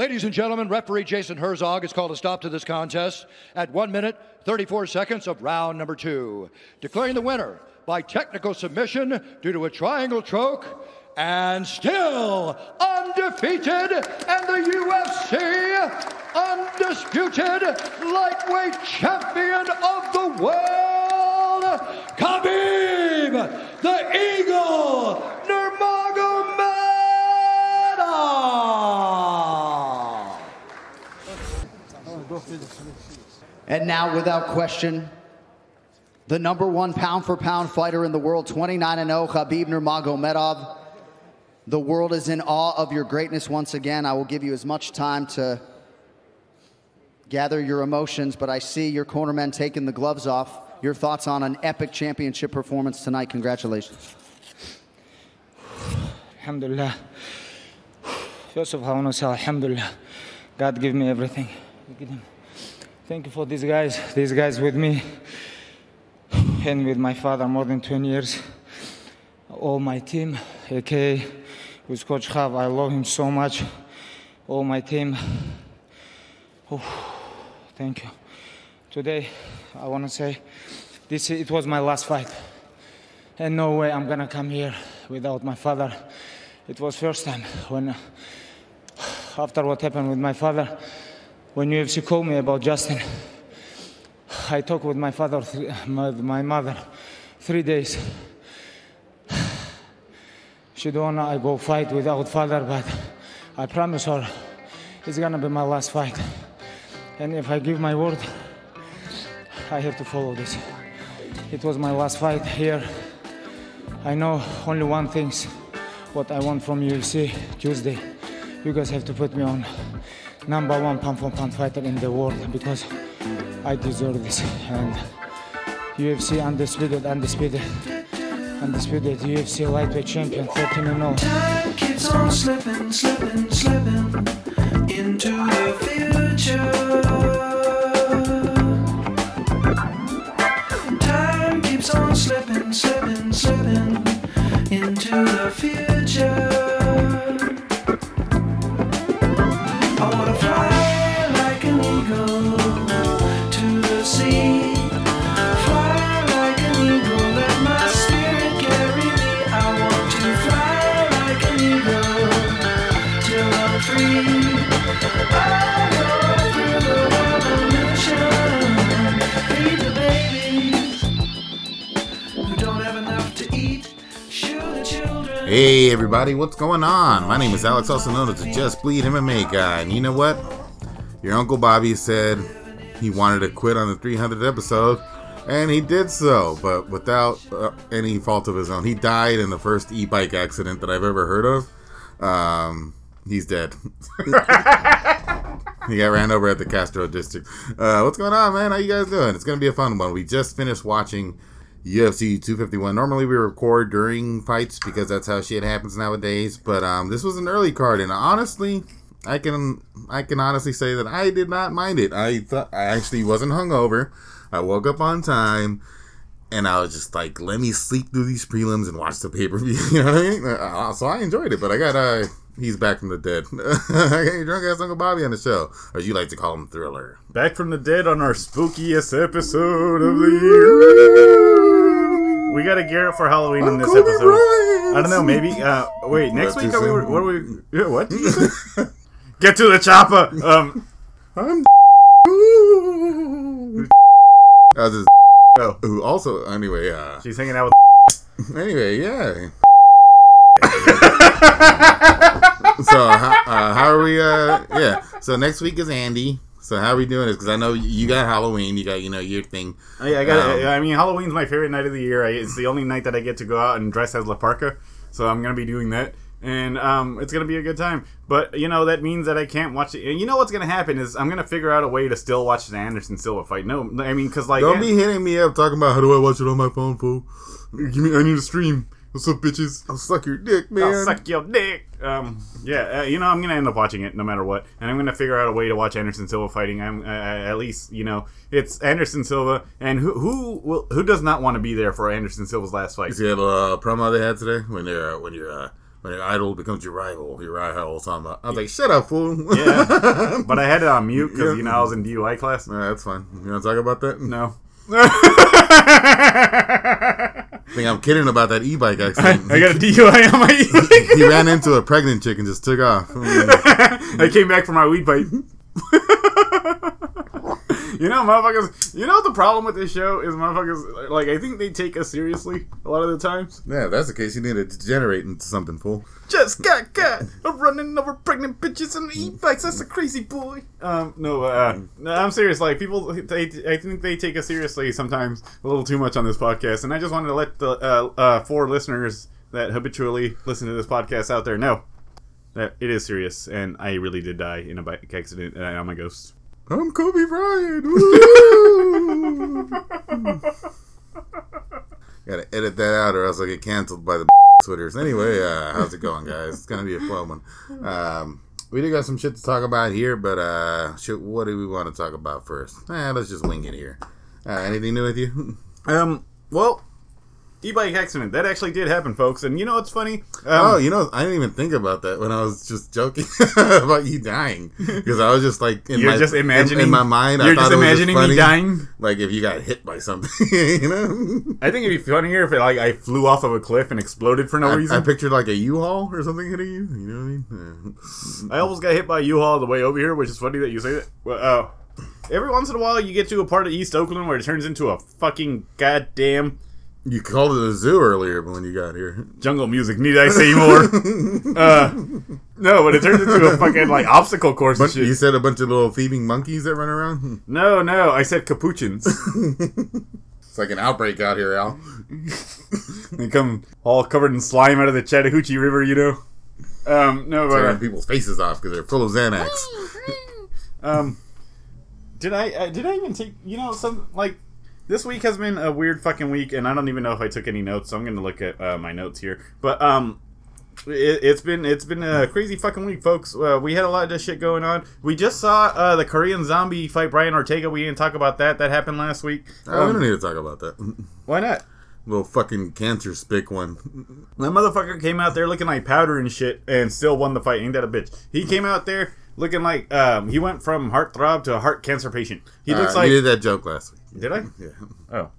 Ladies and gentlemen, referee Jason Herzog has called a stop to this contest at 1 minute, 34 seconds of round number 2, declaring the winner by technical submission due to a triangle choke and still undefeated and the UFC undisputed lightweight champion of the world, Khabib, the Eagle, Nurmagomedov. And now, without question, the number 1 pound-for-pound fighter in the world, 29-0, Khabib Nurmagomedov. The world is in awe of your greatness once again. I will give you as much time to gather your emotions, but I see your cornermen taking the gloves off. Your thoughts on an epic championship performance tonight. Congratulations. Alhamdulillah. First of all, I want to say Alhamdulillah. God gave me everything. Thank you for these guys with me and with my father more than 20 years. All my team, aka with Coach Khav, I love him so much. All my team. Oh, thank you. Today, I want to say it was my last fight. And no way I'm gonna come here without my father. It was first time when, after what happened with my father, when UFC called me about Justin, I talked with my father, my mother, 3 days. She don't want I go fight without father, but I promise her it's gonna be my last fight. And if I give my word, I have to follow this. It was my last fight here. I know only one thing, what I want from UFC Tuesday. You guys have to put me on number 1 pound-for-pound fighter in the world because I deserve this. And UFC undisputed UFC lightweight champion, 13-0. Time keeps on slipping into the future. Time keeps on slipping into the future. I wanna fly like an eagle to the sea. Fly like an eagle, let my spirit carry me. I want to fly like an eagle till I'm free. I go through the revolution, feed the babies who don't have enough to eat. Shoot the children. Hey everybody, what's going on? My name is Alex, also known as the Just Bleed MMA guy. And you know what? Your Uncle Bobby said he wanted to quit on the 300th episode, and he did so, but without any fault of his own. He died in the first e-bike accident that I've ever heard of. He's dead. He got ran over at the Castro district. What's going on, man? How you guys doing? It's going to be a fun one. We just finished watching UFC 251. Normally we record during fights because that's how shit happens nowadays. But this was an early card, and honestly, I can honestly say that I did not mind it. I actually wasn't hungover. I woke up on time, and I was just like, let me sleep through these prelims and watch the pay-per-view. You know what I mean? So I enjoyed it. But I got he's back from the dead. I got your drunk ass Uncle Bobby on the show, or as you like to call him, Thriller. Back from the dead on our spookiest episode of the year. We got to gear up for Halloween in this episode. Bryant. I don't know, maybe. Wait, next week what are we? What did you say? Get to the chopper. I'm. That was who also anyway. She's hanging out with. Anyway, yeah. So how are we? Yeah. So next week is Andy. So how are we doing this? Because I know you got Halloween. You got your thing. I got. I mean, Halloween's my favorite night of the year. It's the only night that I get to go out and dress as La Parka. So I'm gonna be doing that. And it's going to be a good time. But, that means that I can't watch it. And you know what's going to happen is I'm going to figure out a way to still watch the Anderson Silva fight. No, I mean, because like... Don't be hitting me up talking about how do I watch it on my phone, fool. I need to stream. What's up, bitches? I'll suck your dick, man. I'll suck your dick. I'm going to end up watching it no matter what. And I'm going to figure out a way to watch Anderson Silva fighting. I'm at least, it's Anderson Silva. And who does not want to be there for Anderson Silva's last fight? Did you have a promo they had today when you're When your idol becomes your rival. Something. I was like, shut up, fool. Yeah, but I had it on mute because I was in DUI class. That's fine. You want to talk about that? No. I think I'm kidding about that e-bike accident. I got a DUI on my e-bike. He ran into a pregnant chick and just took off. I came back for my weed pipe. You know, motherfuckers. You know what the problem with this show is, motherfuckers. Like, I think they take us seriously a lot of the times. Yeah, if that's the case, you need to degenerate into something, fool. Just got caught running over pregnant bitches on e-bikes. That's a crazy boy. No, I'm serious. Like, people, I think they take us seriously sometimes a little too much on this podcast. And I just wanted to let the 4 listeners that habitually listen to this podcast out there know that it is serious. And I really did die in a bike accident, and I'm a ghost. I'm Kobe Bryant. Gotta edit that out or else I'll get canceled by the Twitters. Anyway, how's it going, guys? It's gonna be a fun one. We do got some shit to talk about here, but what do we want to talk about first? Let's just wing it here. Anything new with you? Well, e-bike accident. That actually did happen, folks. And you know what's funny? I didn't even think about that when I was just joking about you dying. Because I was just like, in my mind, I thought it was just funny, me dying? Like if you got hit by something, you know? I think it'd be funnier if I flew off of a cliff and exploded for no reason. I pictured like a U-Haul or something hitting you. You know what I mean? Yeah. I almost got hit by a U-Haul on the way over here, which is funny that you say that. Well, every once in a while, you get to a part of East Oakland where it turns into a fucking goddamn... You called it a zoo earlier when you got here. Jungle music. Need I say more? No, but it turns into a fucking like obstacle course and shit. You said a bunch of little thieving monkeys that run around? No, I said capuchins. It's like an outbreak out here, Al. They come all covered in slime out of the Chattahoochee River, you know. No, but tearing people's faces off because they're full of Xanax. Did I even take some like. This week has been a weird fucking week, and I don't even know if I took any notes, so I'm going to look at my notes here. But it's been a crazy fucking week, folks. We had a lot of this shit going on. We just saw the Korean Zombie fight Brian Ortega. We didn't talk about that. That happened last week. We don't need to talk about that. Why not? Little fucking cancer spick one. That motherfucker came out there looking like powder and shit, and still won the fight. Ain't that a bitch? He came out there looking like he went from heartthrob to a heart cancer patient. He looks like you did that joke last week. Did I? Yeah. Oh.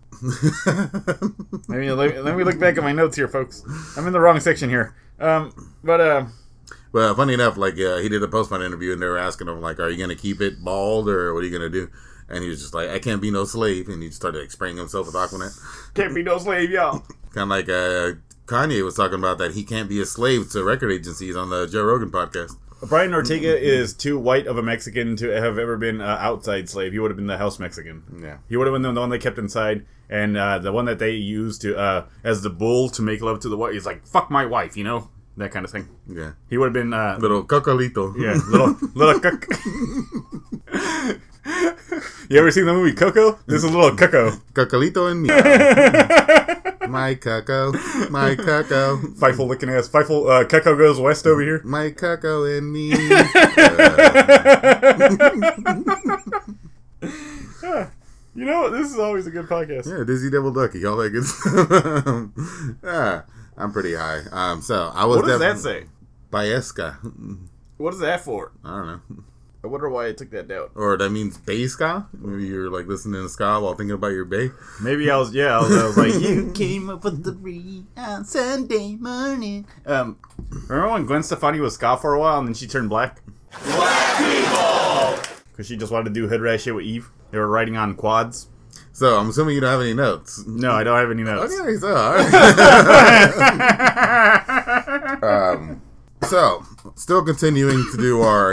Let me look back at my notes here, folks. I'm in the wrong section here. Well, funny enough, like he did a post-fight interview, and they were asking him like, "Are you gonna keep it bald, or what are you gonna do?" And he was just like, "I can't be no slave," and he started like, spraying himself with Aquanet. Can't be no slave, y'all. Kind of like Kanye was talking about that he can't be a slave to record agencies on the Joe Rogan podcast. Brian Ortega is too white of a Mexican to have ever been outside slave. He would have been the house Mexican. Yeah. He would have been the one they kept inside, and the one that they used to as the bull to make love to the wife. He's like, fuck my wife, you know? That kind of thing. Yeah. He would have been... little cocolito. Yeah, little cook. You ever seen the movie Coco? This is little Coco. Cocolito and me. My Coco. My Coco. Fifle looking ass. Fifle, Coco goes west over here. My Coco and me. You know, this is always a good podcast. Yeah, Dizzy Devil Ducky. All that good stuff. I'm pretty high. So I was. What does that say? Baesca. What is that for? I don't know. I wonder why I took that down. Or that means bay ska? Maybe you're like listening to ska while thinking about your bay. Maybe I was like, you came up with the re on Sunday morning. Remember when Gwen Stefani was ska for a while and then she turned black? Black people! Because she just wanted to do hood rat shit with Eve. They were riding on quads. So I'm assuming you don't have any notes. No, I don't have any notes. Okay, so so still continuing to do our,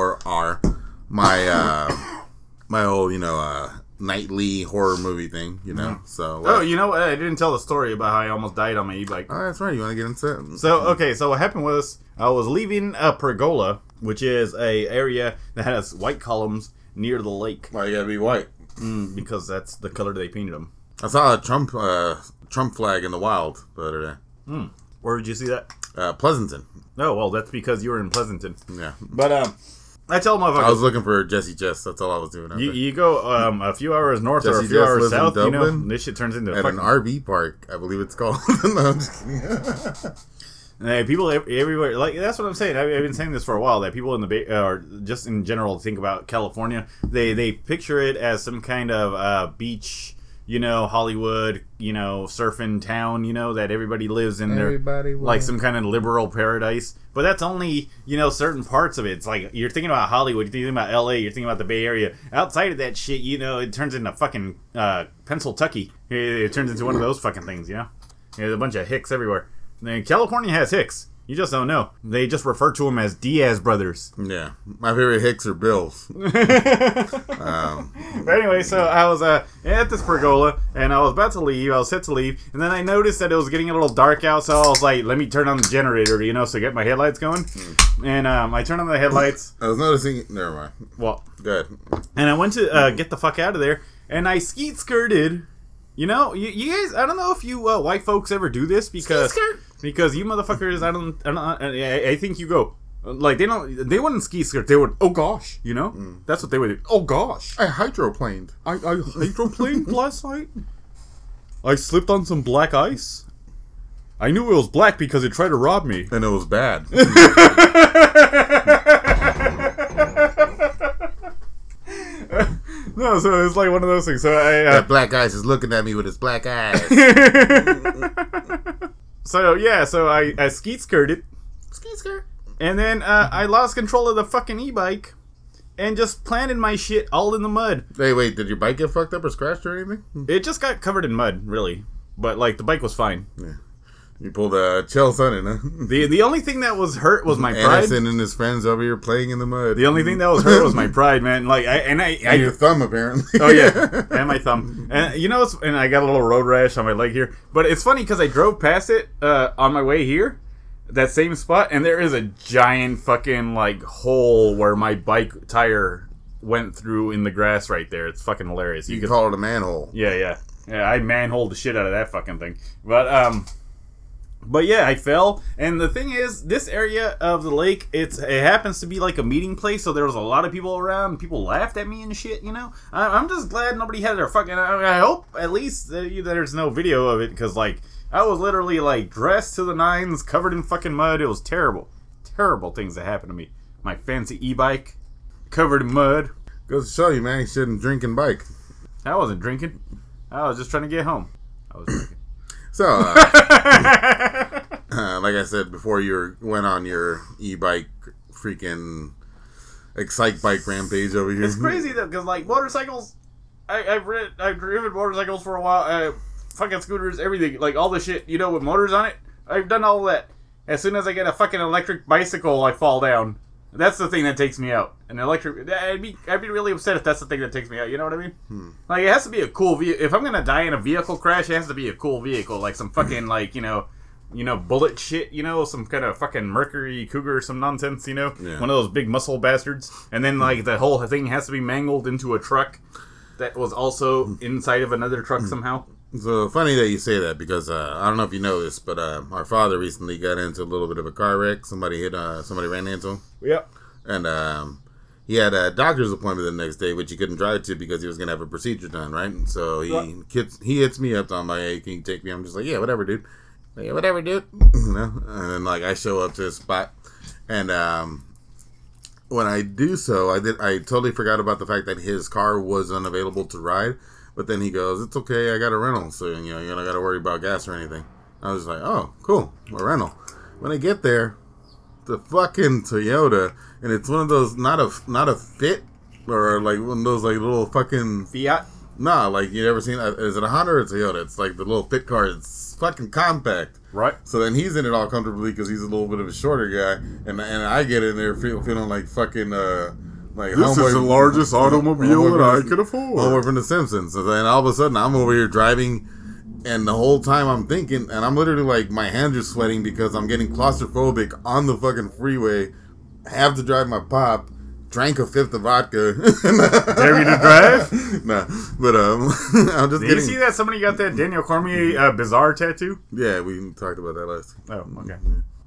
my whole, nightly horror movie thing, So oh, you know what? I didn't tell the story about how I almost died on my e-bike. Oh, that's right. You want to get into it? So what happened was I was leaving a pergola, which is a area that has white columns near the lake. Why you gotta be white? Because that's the color they painted them. I saw a Trump flag in the wild the other day. Where did you see that? Pleasanton. Oh, well, that's because you were in Pleasanton. Yeah. But, I tell motherfuckers... I was looking for Jesse Jess. That's all I was doing. You go a few hours north Jesse or a few Jess hours south, Dublin, this shit turns into at fucking... an RV park, I believe it's called. No, I'm just kidding. People everywhere, like that's what I'm saying. I've been saying this for a while. That people in the Bay, or just in general, think about California. They picture it as some kind of beach, Hollywood, surfing town, that everybody lives in there, like some kind of liberal paradise. But that's only certain parts of it. It's like you're thinking about Hollywood, you're thinking about LA, you're thinking about the Bay Area. Outside of that shit, it turns into fucking Pennsyltucky. It turns into one of those fucking things, There's a bunch of hicks everywhere. And California has hicks. You just don't know. They just refer to them as Diaz brothers. Yeah. My favorite hicks are Bills. But anyway, so I was at this pergola, and I was about to leave. I was set to leave, and then I noticed that it was getting a little dark out, so I was like, let me turn on the generator, so get my headlights going. And I turned on the headlights. I was noticing... Never mind. Well, good. And I went to get the fuck out of there, and I skeet-skirted. You guys, I don't know if you white folks ever do this, because you motherfuckers, I think you go, like, they wouldn't ski skirt, they would, oh gosh, that's what they would do, oh gosh. I hydroplaned. I hydroplaned last night. I slipped on some black ice. I knew it was black because it tried to rob me. And it was bad. No, so it's like one of those things. So that black ice is looking at me with his black eyes. So I skeet skirted. Skeet skirt. And then I lost control of the fucking e-bike and just planted my shit all in the mud. Hey, wait, did your bike get fucked up or scratched or anything? It just got covered in mud, really. But like the bike was fine. Yeah. You pulled a Chael Sonnen, huh? The only thing that was hurt was my pride. Anderson and his friends over here playing in the mud. The only thing that was hurt was my pride, man. Like and your thumb, apparently. Oh yeah, and my thumb. And and I got a little road rash on my leg here. But it's funny because I drove past it on my way here, that same spot, and there is a giant fucking like hole where my bike tire went through in the grass right there. It's fucking hilarious. You can call it a manhole. Yeah. I manholed the shit out of that fucking thing. But yeah, I fell, and the thing is, this area of the lake, it happens to be like a meeting place, so there was a lot of people around, and people laughed at me and shit, I'm just glad nobody had their fucking, I hope at least there's no video of it, because, like, I was literally, like, dressed to the nines, covered in fucking mud. It was terrible. Terrible things that happened to me. My fancy e-bike, covered in mud. Goes to show you, man, you shouldn't drink and bike. I wasn't drinking. I was just trying to get home. I was drinking. So, like I said before, you went on your e-bike freaking excite bike rampage over here. It's crazy though, because like motorcycles, I've driven motorcycles for a while. Fucking scooters, everything, like all the shit, with motors on it. I've done all of that. As soon as I get a fucking electric bicycle, I fall down. That's the thing that takes me out. An electric. I'd be really upset if that's the thing that takes me out. You know what I mean? Like it has to be a cool vehicle. If I'm gonna die in a vehicle crash, it has to be a cool vehicle, like some fucking like bullet shit. Some kind of fucking Mercury Cougar or some nonsense. Yeah. One of those big muscle bastards. And then like the whole thing has to be mangled into a truck that was also inside of another truck somehow. So funny that you say that, because I don't know if you know this, but our father recently got into a little bit of a car wreck. Somebody ran into him. Yep. And he had a doctor's appointment the next day, which he couldn't drive to because he was going to have a procedure done, right? And so he hits me up on my, hey, can you take me? I'm just like, yeah, whatever, dude. Like, yeah, whatever, dude. And then like I show up to his spot, and when I do so, I totally forgot about the fact that his car was unavailable to ride. But then he goes, it's okay, I got a rental, so you don't got to worry about gas or anything. I was like, oh, cool, a rental. When I get there, the fucking Toyota, and it's one of those, not a Fit, or like one of those like little fucking Fiat. Nah, like you ever seen? Is it a Honda or a Toyota? It's like the little Fit car. It's fucking compact. Right. So then he's in it all comfortably because he's a little bit of a shorter guy, and I get in there feeling like fucking like this is the largest automobile that I could afford. Homeboy from The Simpsons. And then all of a sudden I'm over here driving, and the whole time I'm thinking, and I'm literally like, my hands are sweating because I'm getting claustrophobic on the fucking freeway. Have to drive my pop. Drank a fifth of vodka. Dare you to drive? Nah, but I'm just Did kidding. you see that somebody got that Daniel Cormier bizarre tattoo? Yeah, we talked about that last Oh, okay.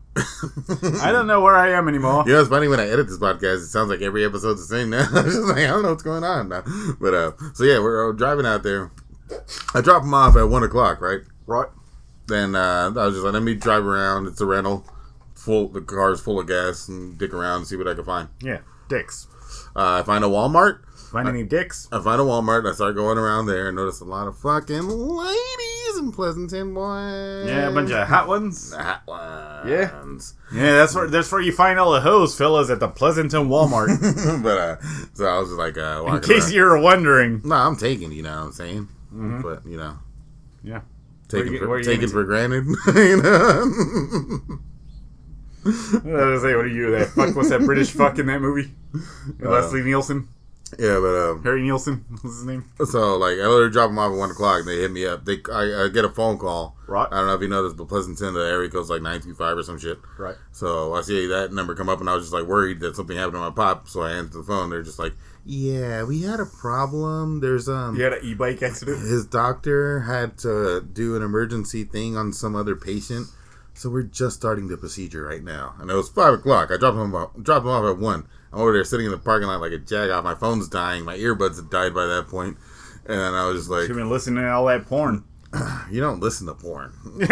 I don't know where I am anymore. You know, it's funny when I edit this podcast, it sounds like every episode's the same now. I'm just like, I don't know what's going on now. But, so yeah, we're driving out there. I drop him off at 1 o'clock, right? Right. Then I was just like, let me drive around. It's a rental. the car's full of gas and dick around and see what I can find. Yeah, dicks. I find a Walmart. Find any dicks? I find a Walmart. I start going around there and notice a lot of fucking ladies in Pleasanton, boy. Yeah, a bunch of hot ones. Hot ones. Yeah. Yeah, that's where you find all the hoes, fellas, at the Pleasanton Walmart. But so I was just like, walking In case around. you're wondering. No, I'm taking. You know what I'm saying? But you know, Yeah. taken Where for you taken into? for granted. You know. I was gonna say, what are you, that fuck? What's that British fuck in that movie? Leslie Nielsen? Yeah, but Harry Nielsen? What's his name? so like I literally drop them off at 1 o'clock. And they hit me up. I get a phone call. Right. I don't know if you know this, but Pleasanton, the area code's like 925 or some shit. Right. So I see that number come up, and I was just like worried that something happened to my pop. So I answered the phone. They're just like, "Yeah, we had a problem. There's You had an e-bike accident? his doctor had to do an emergency thing on some other patient, so we're just starting the procedure right now." And it was 5 o'clock. I dropped him off at 1. I'm over there sitting in the parking lot like a jagoff. My phone's dying. My earbuds had died by that point. And I was just like, You've been listening to all that porn. you don't listen to porn.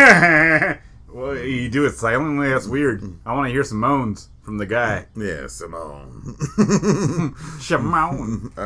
Well, you do it silently? That's weird. I want to hear some moans from the guy. Yeah, Simone. Shimon.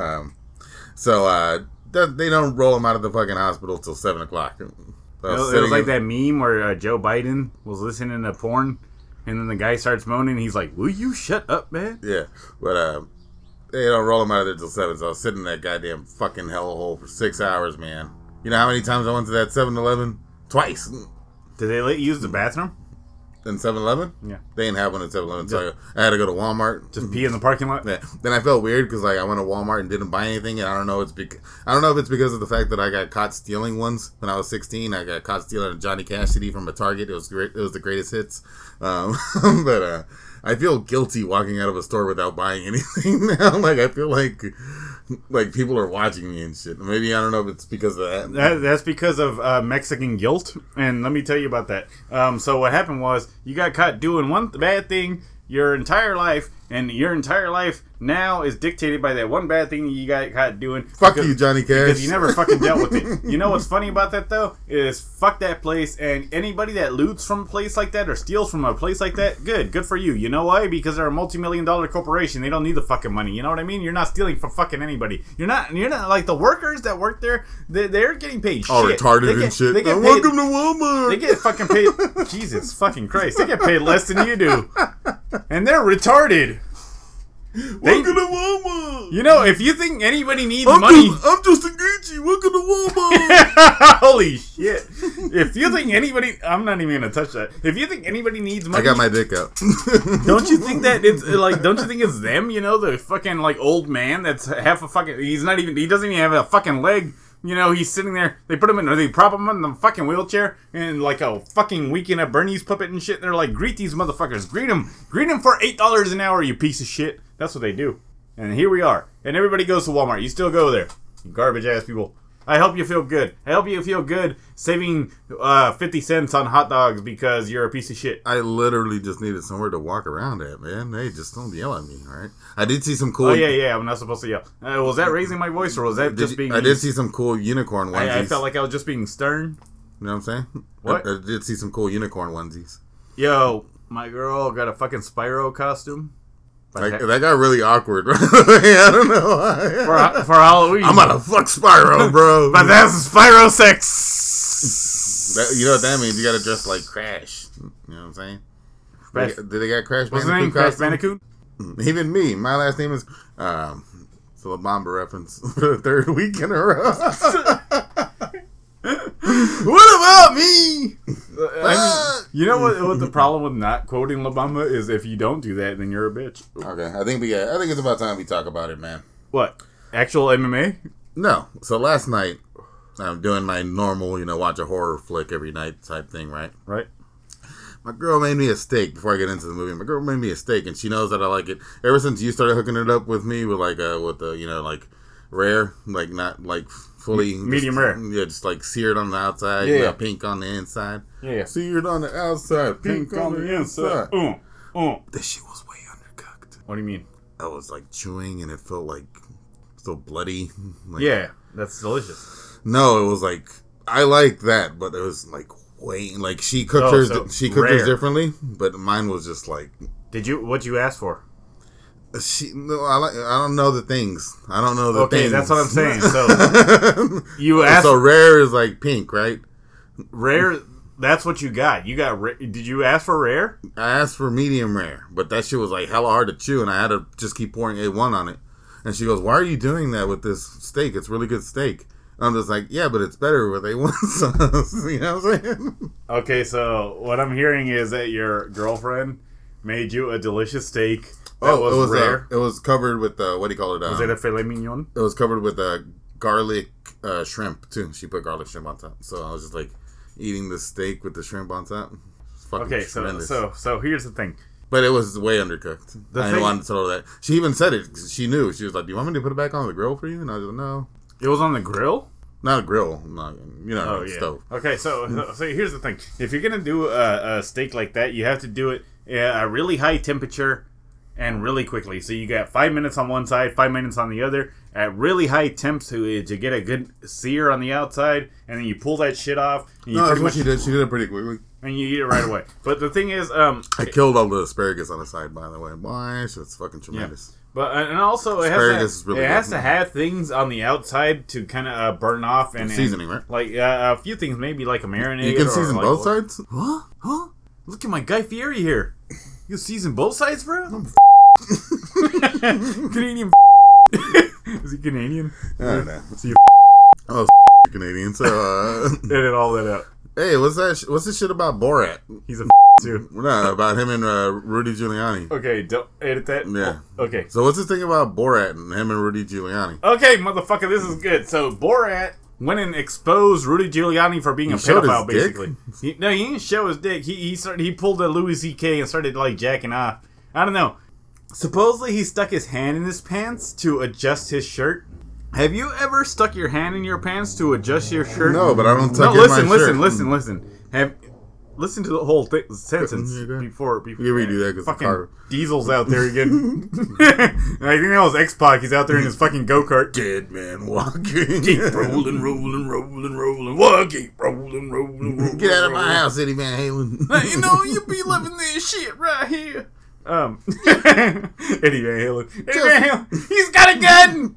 So they don't roll him out of the fucking hospital till 7 o'clock. So I It was sitting like in- that meme where Joe Biden was listening to porn, and then the guy starts moaning. He's like, "Will you shut up, man?" Yeah, but they don't roll him out of there till 7. So I was sitting in that goddamn fucking hellhole for 6 hours, man. You know how many times I went to that 7-Eleven? Twice. Did they let you use the bathroom? In 7-Eleven? Yeah. They didn't have one at 7-Eleven, so I had to go to Walmart. Just pee in the parking lot? Yeah. Then I felt weird because like I went to Walmart and didn't buy anything, and I don't know if it's because of the fact that I got caught stealing ones when I was 16. I got caught stealing a Johnny Cash CD from a Target. It was great. It was the greatest hits. But I feel guilty walking out of a store without buying anything now. Like I feel like people are watching me and shit. Maybe I don't know if it's because of that. That's because of Mexican guilt, and let me tell you about that. So what happened was you got caught doing one bad thing your entire life, and your entire life now is dictated by that one bad thing you got caught doing. Fuck you, Johnny Cash. Because you never fucking dealt with it. You know what's funny about that, though? Is fuck that place, and anybody that loots from a place like that or steals from a place like that, good for you. You know why? Because they're a multi-million-dollar corporation. They don't need the fucking money. You know what I mean? You're not stealing from fucking anybody. You're not like the workers that work there. They're getting paid All shit. retarded They get- and shit. They get paid, Welcome to Walmart. they get fucking paid. Jesus fucking Christ. They get paid less than you do. And they're retarded. Welcome to Walmart. You know, if you think anybody needs money. I'm Justin Gaethje. Welcome to Walmart. Holy shit. If you think anybody. I'm not even going to touch that. If you think anybody needs money. I got my dick out. Don't you think that it's like, don't you think it's them, you know, the fucking like old man that's half a fucking, he doesn't even have a fucking leg. You know, he's sitting there, they put him in, or they prop him in the fucking wheelchair, and like a fucking Weekend at Bernie's puppet and shit, they're like, greet these motherfuckers, greet them for $8 an hour, you piece of shit. That's what they do. And here we are. And everybody goes to Walmart. You still go there. You garbage ass people. I hope you feel good. I hope you feel good saving 50 cents on hot dogs because you're a piece of shit. I literally just needed somewhere to walk around at, man. Hey, just don't yell at me, all right? I did see some cool... Oh, yeah, I'm not supposed to yell. Was that raising my voice, or was that just being... I did see some cool unicorn onesies. I felt like I was just being stern. You know what I'm saying? What? I did see some cool unicorn onesies. Yo, my girl got a fucking Spyro costume. Like, that got really awkward. I don't know why. For Halloween. I'm about to fuck Spyro, bro. But that's Spyro sex. You know what that means? You gotta dress like Crash. You know what I'm saying? Crash. Did they got Crash What's Bandicoot his name? Crash costume? Bandicoot? Even me. My last name is... it's a La Bamba reference for the third week in a row. What about me? I mean, you know what the problem with not quoting La Bamba is? If you don't do that, then you're a bitch. Okay, I think it's about time we talk about it, man. What? Actual MMA? No. So last night, I'm doing my normal, watch a horror flick every night type thing, right? Right. My girl made me a steak before I get into the movie. My girl made me a steak, and she knows that I like it. Ever since you started hooking it up with me with the rare, like not like fully medium rare. Yeah, just like seared on the outside, Yeah. pink on the inside. Yeah. Seared on the outside, pink on the inside. This shit was way undercooked. What do you mean? I was like chewing, and it felt like so bloody. Like, Yeah, that's delicious. No, it was like I like that, but it was like waiting. Like she cooked Oh, hers. so She cooked hers rare. differently, but mine was just like What'd you ask for? no. I don't know the things. I don't know the Okay, things. that's what I'm saying. So you asked So rare is like pink, right? rare. That's what you got. You got. Did you ask for rare? I asked for medium rare, but that shit was like hella hard to chew, and I had to just keep pouring A1 on it. And she goes, "Why are you doing that with this steak? It's really good steak." And I'm just like, "Yeah, but it's better with A1 sauce." You know what I'm saying? Okay, so what I'm hearing is that your girlfriend made you a delicious steak. That It was rare. it was covered with what do you call it? Was it a filet mignon? It was covered with garlic shrimp too. She put garlic shrimp on top, so I was just like eating the steak with the shrimp on top. It's fucking Okay, tremendous. so here's the thing. But it was way undercooked. The I didn't thing- want to tell her that. She even said it. She knew. She was like, "Do you want me to put it back on the grill for you?" And I was like, "No, It was on the grill. not a grill. Not, Oh yeah. stove." Okay, so here's the thing. If you're gonna do a steak like that, you have to do it at a really high temperature and really quickly. So you got 5 minutes on one side, 5 minutes on the other, at really high temps to get a good sear on the outside, and then you pull that shit off. And you No, that's pretty what much, she did. She did it pretty quickly. and you eat it right away. But the thing is, I killed all the asparagus on the side, by the way. Boy, it's fucking tremendous. But and also Asparagus is it really has good. to have things on the outside to kind of burn off and Seasoning, right? Like a few things, maybe like a marinade. You can or season like both sides? Huh? Look at my Guy Fieri here. You season both sides, bro? Canadian. Is he Canadian? I don't know. So you Oh, Canadian. So, edit all that out. hey, what's that? What's this shit about Borat? He's a too. No, about him and Rudy Giuliani. Okay, don't edit that. Yeah. Okay. So what's this thing about Borat and him and Rudy Giuliani? Okay, motherfucker, this is good. So Borat went and exposed Rudy Giuliani for being a showed his pedophile, dick? basically. He didn't show his dick. He pulled a Louis C.K. and started like jacking off. I don't know. Supposedly he stuck his hand in his pants to adjust his shirt. Have you ever stuck your hand in your pants to adjust your shirt? No, but I don't No, tuck in my shirt. listen. Listen to the whole sentence Yeah, go ahead. before You can redo that 'cause the fucking car- Diesel's out there again. I think that was X-Pac. He's out there in his fucking go-kart. Dead man walking. Keep rolling, what? Keep rolling. Get out of my house, Eddie Van Halen. You know, you be loving this shit right here. Eddie Van Halen. He's got a gun.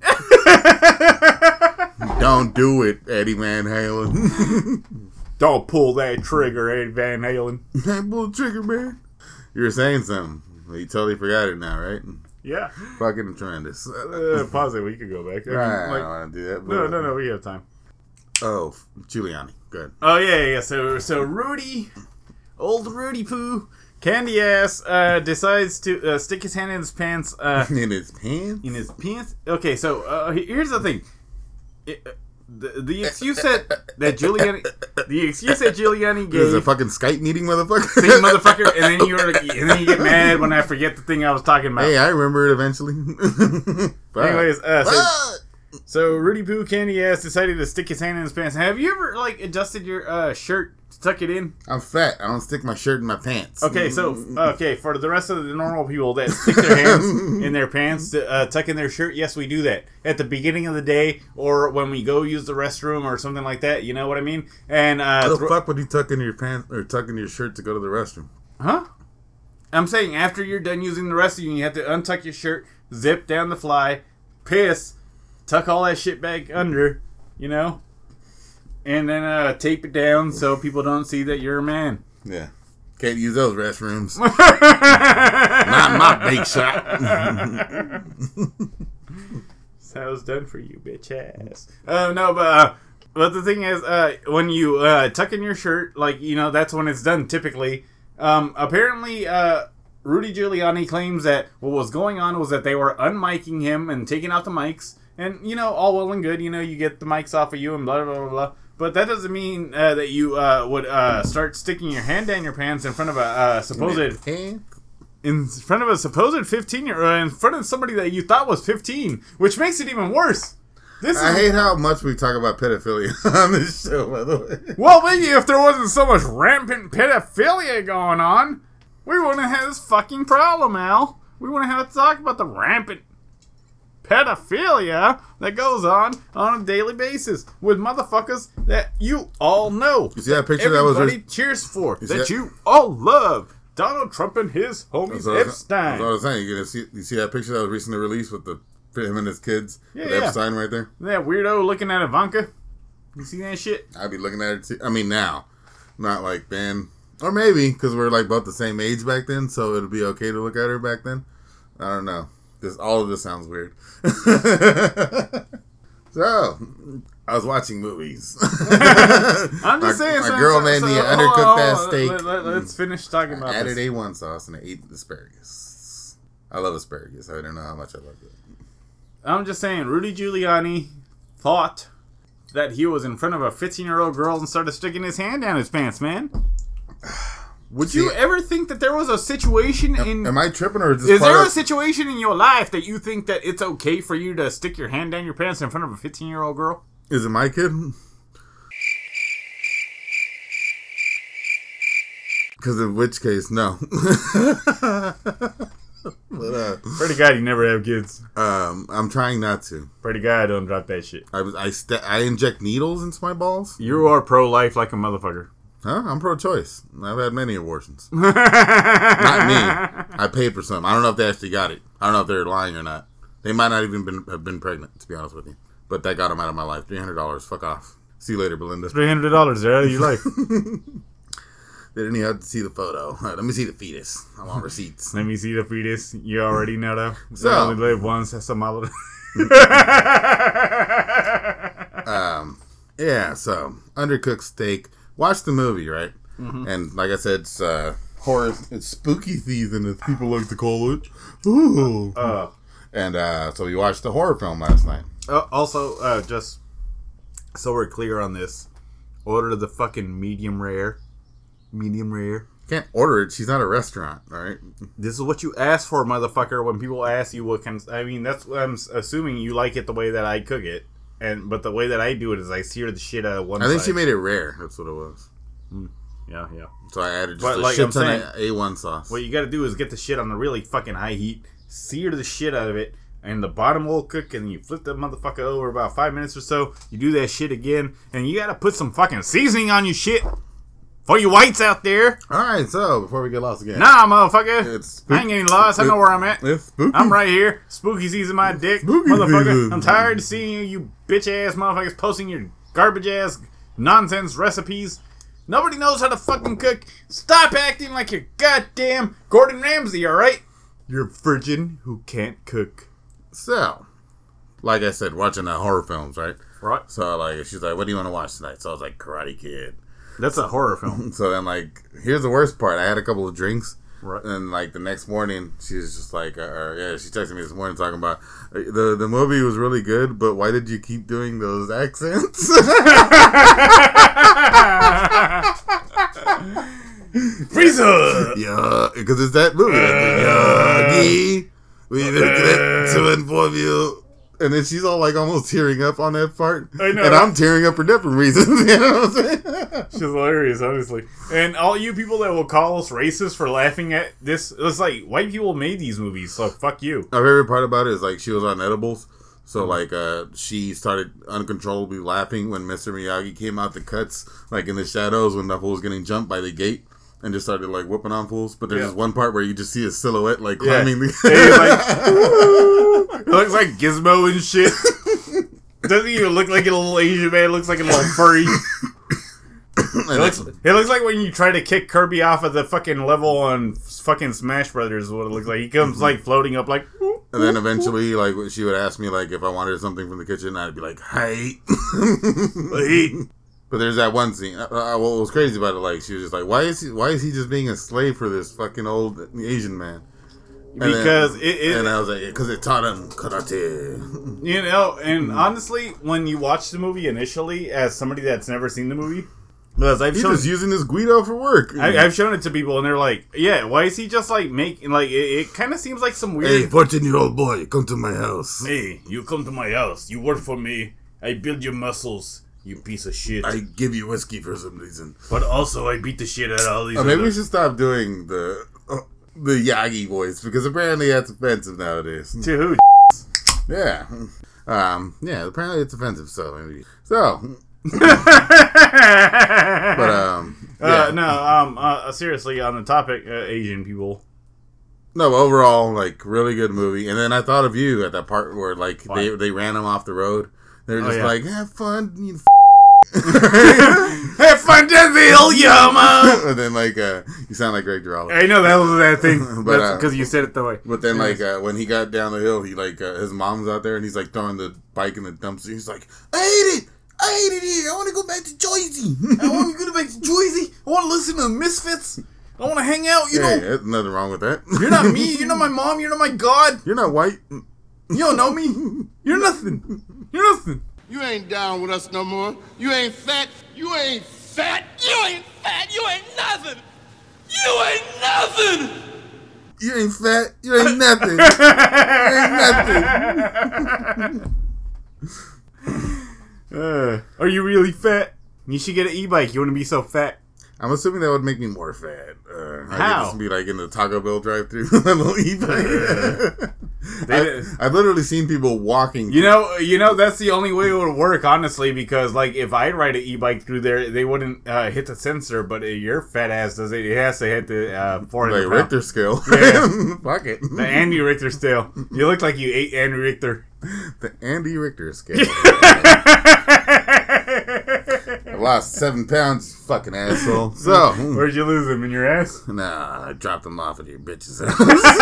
Don't do it, Eddie Van Halen. Don't pull that trigger, Eddie Van Halen. Hey, pull the trigger, man. You were saying something. Well, you totally forgot it now, right? Yeah. Fucking tremendous. Pause it. We could go back. I mean, I like- don't want to do that. no. We have time. Oh, Giuliani. Good. Oh yeah. So Rudy, old Rudy Poo, candy ass, decides to stick his hand in his pants. In his pants? In his pants. Okay, so here's the thing. The excuse that Giuliani, This is a gave, fucking Skype meeting, motherfucker. see, motherfucker, and then you get mad when I forget the thing I was talking about. Hey, I remember it eventually. Anyways, Ah! so Rudy Poo Candy Ass decided to stick his hand in his pants. Have you ever like adjusted your shirt to tuck it in? I'm fat. I don't stick my shirt in my pants. Okay, so for the rest of the normal people that stick their hands in their pants to tuck in their shirt, yes, we do that at the beginning of the day or when we go use the restroom or something like that. You know what I mean? And How the fuck would you tuck in your pants or tuck in your shirt to go to the restroom? huh? I'm saying after you're done using the restroom, you have to untuck your shirt, zip down the fly, piss, tuck all that shit back under, you know, and then tape it down so people don't see that you're a man. Yeah. Can't use those restrooms. Not my big shot. Sounds done for you, bitch ass. No, but the thing is, when you tuck in your shirt, like, you know, that's when it's done typically. Apparently, Rudy Giuliani claims that what was going on was that they were unmiking him and taking out the mics. And, you know, all well and good, you know, you get the mics off of you and blah, blah, blah, blah. But that doesn't mean that you would start sticking your hand down your pants in front of a supposed... In front of a supposed 15-year-old, in front of somebody that you thought was 15, which makes it even worse. I hate how much we talk about pedophilia on this show, by the way. Well, maybe if there wasn't so much rampant pedophilia going on, we wouldn't have this fucking problem, Al. We wouldn't have to talk about the rampant pedophilia that goes on a daily basis with motherfuckers that you all know. You see that picture that was everybody cheers for, see that that? you all love. Donald Trump and his homies That's Epstein. what I was saying. You see that picture that was recently released with him and his kids? Yeah, with yeah. Epstein right there? That weirdo looking at Ivanka. You see that shit? I'd be looking at it too. I mean, now. Not like then. Or maybe, because we're like both the same age back then, so it'll be okay to look at her back then. I don't know. All of this sounds weird. So, I was watching movies. I'm just saying. My girl made me undercook that steak. Let's finish talking about Added this. A1 sauce and I ate asparagus. I love asparagus. I don't know how much I love it. I'm just saying, Rudy Giuliani thought that he was in front of a 15-year-old girl and started sticking his hand down his pants, man. Would you ever think that there was a situation in... Am I tripping or is this Is part there a of... situation in your life that you think that it's okay for you to stick your hand down your pants in front of a 15-year-old girl? Is it my kid? Because in which case, no. But, Pretty God, you never have kids. I'm trying not to. Pretty God, don't drop that shit. I inject needles into my balls. You are pro-life like a motherfucker. Huh? I'm pro-choice. I've had many abortions. Not me. I paid for some. I don't know if they actually got it. I don't know if they're lying or not. They might not even have been pregnant, to be honest with you. But that got them out of my life. $300. Fuck off. See you later, Belinda. $300. They're out of your life. They didn't even have to see the photo. All right, let me see the fetus. I want receipts. Let me see the fetus. You already know that. So- I only live once. That's a mile. Yeah, so undercooked steak. Watch the movie, right? Mm-hmm. And like I said, it's horror. It's spooky season, as people like to call it. Ooh. And so we watched the horror film last night. Also, just so we're clear on this, order the fucking medium rare. Medium rare. Can't order it. She's not a restaurant, all right? This is what you ask for, motherfucker. When people ask you what kind, I mean, that's what I'm assuming you like it the way that I cook it. But the way that I do it is I sear the shit out of one I think side. she made it rare. That's what it was. Yeah. So I added just But a like shit I'm ton saying, of A1 sauce. What you gotta do is get the shit on the really fucking high heat, sear the shit out of it, and the bottom will cook, and then you flip the motherfucker over about 5 minutes or so. You do that shit again, and you gotta put some fucking seasoning on your shit. For you whites out there. All right, so before we get lost again. Nah, motherfucker. It's I ain't getting lost. I know where I'm at. It's spooky. I'm right here. Spooky season my dick. Spooky Motherfucker. season. I'm tired of seeing you bitch ass motherfuckers posting your garbage ass nonsense recipes. Nobody knows how to fucking cook. Stop acting like you're goddamn Gordon Ramsay, alright? You're a virgin who can't cook. So, like I said, watching the horror films, right? Right. So, like, she's like, what do you want to watch tonight? So I was like, Karate Kid. That's a horror film. So then, like, here's the worst part. I had a couple of drinks. Right. And, like, the next morning, she was just like, she texted me this morning talking about, the movie was really good, but why did you keep doing those accents? Frieza! Yeah, because it's that movie. Yagi, we regret to inform you. And then she's all like almost tearing up on that part. I know. And I'm tearing up for different reasons. You know what I'm saying? She's hilarious, honestly. And all you people that will call us racist for laughing at this, it's like, white people made these movies, so fuck you. My favorite part about it is like she was on edibles. So like she started uncontrollably laughing when Mr. Miyagi came out the cuts, like in the shadows when the fool was getting jumped by the gate. And just started like whooping on fools. But there's this one part where you just see a silhouette like climbing the... It looks like Gizmo and shit. Doesn't even look like a little Asian man. It looks like a little furry. It looks like when you try to kick Kirby off of the fucking level on fucking Smash Brothers is what it looks like. He comes like floating up like... And then eventually, like, she would ask me, like, if I wanted something from the kitchen, I'd be like, hey. But there's that one scene. What was crazy about it, like, she was just like, why is he just being a slave for this fucking old Asian man? And And I was like, because it taught him karate. You know, and honestly, when you watch the movie initially, as somebody that's never seen the movie, because He's just using his Guido for work. I've shown it to people, and they're like, yeah, why is he just like making, like, it kind of seems like some weird... Hey, 14-year-old boy, come to my house. Hey, you come to my house, you work for me, I build your muscles, you piece of shit. I give you whiskey for some reason. But also, I beat the shit out of all these Maybe we should stop doing the Yagi voice, because apparently that's offensive nowadays. To who? Yeah. Yeah, apparently it's offensive, so maybe. So. Seriously, on the topic, Asian people. No, overall, like, really good movie. And then I thought of you at that part where, like, they ran him off the road. They were just like, have fun, you have fun, Denzel, Yama! And then, like, you sound like Greg Giraldo. I know, that was that thing. But because you said it that way. But then, like, when he got down the hill, he, like, his mom's out there, and he's, like, throwing the bike in the dumpster. He's like, I hate it here. I want to go back to Jersey. I want to go back to Jersey. I want to listen to the Misfits. I want to hang out, you know. There's nothing wrong with that. You're not me. You're not my mom. You're not my God. You're not white. You don't know me. You're nothing. You're nothing. You ain't down with us no more. You ain't fat. You ain't fat. You ain't fat. You ain't nothing. You ain't nothing. You ain't fat. You ain't nothing. You ain't nothing. Are you really fat? You should get an e-bike. You want to be so fat. I'm assuming that would make me more fat. How? I could just be like in the Taco Bell drive-thru with a little e-bike. I've literally seen people walking. You know that's the only way it would work, honestly, because like if I ride an e-bike through there, they wouldn't hit the sensor, but your fat ass does it. It has to hit the 400 like Richter scale. Yeah. Fuck it. The Andy Richter scale. You look like you ate Andy Richter. The Andy Richter scale. I lost 7 pounds, fucking asshole. So, where'd you lose them? In your ass? Nah, I dropped them off at your bitch's house.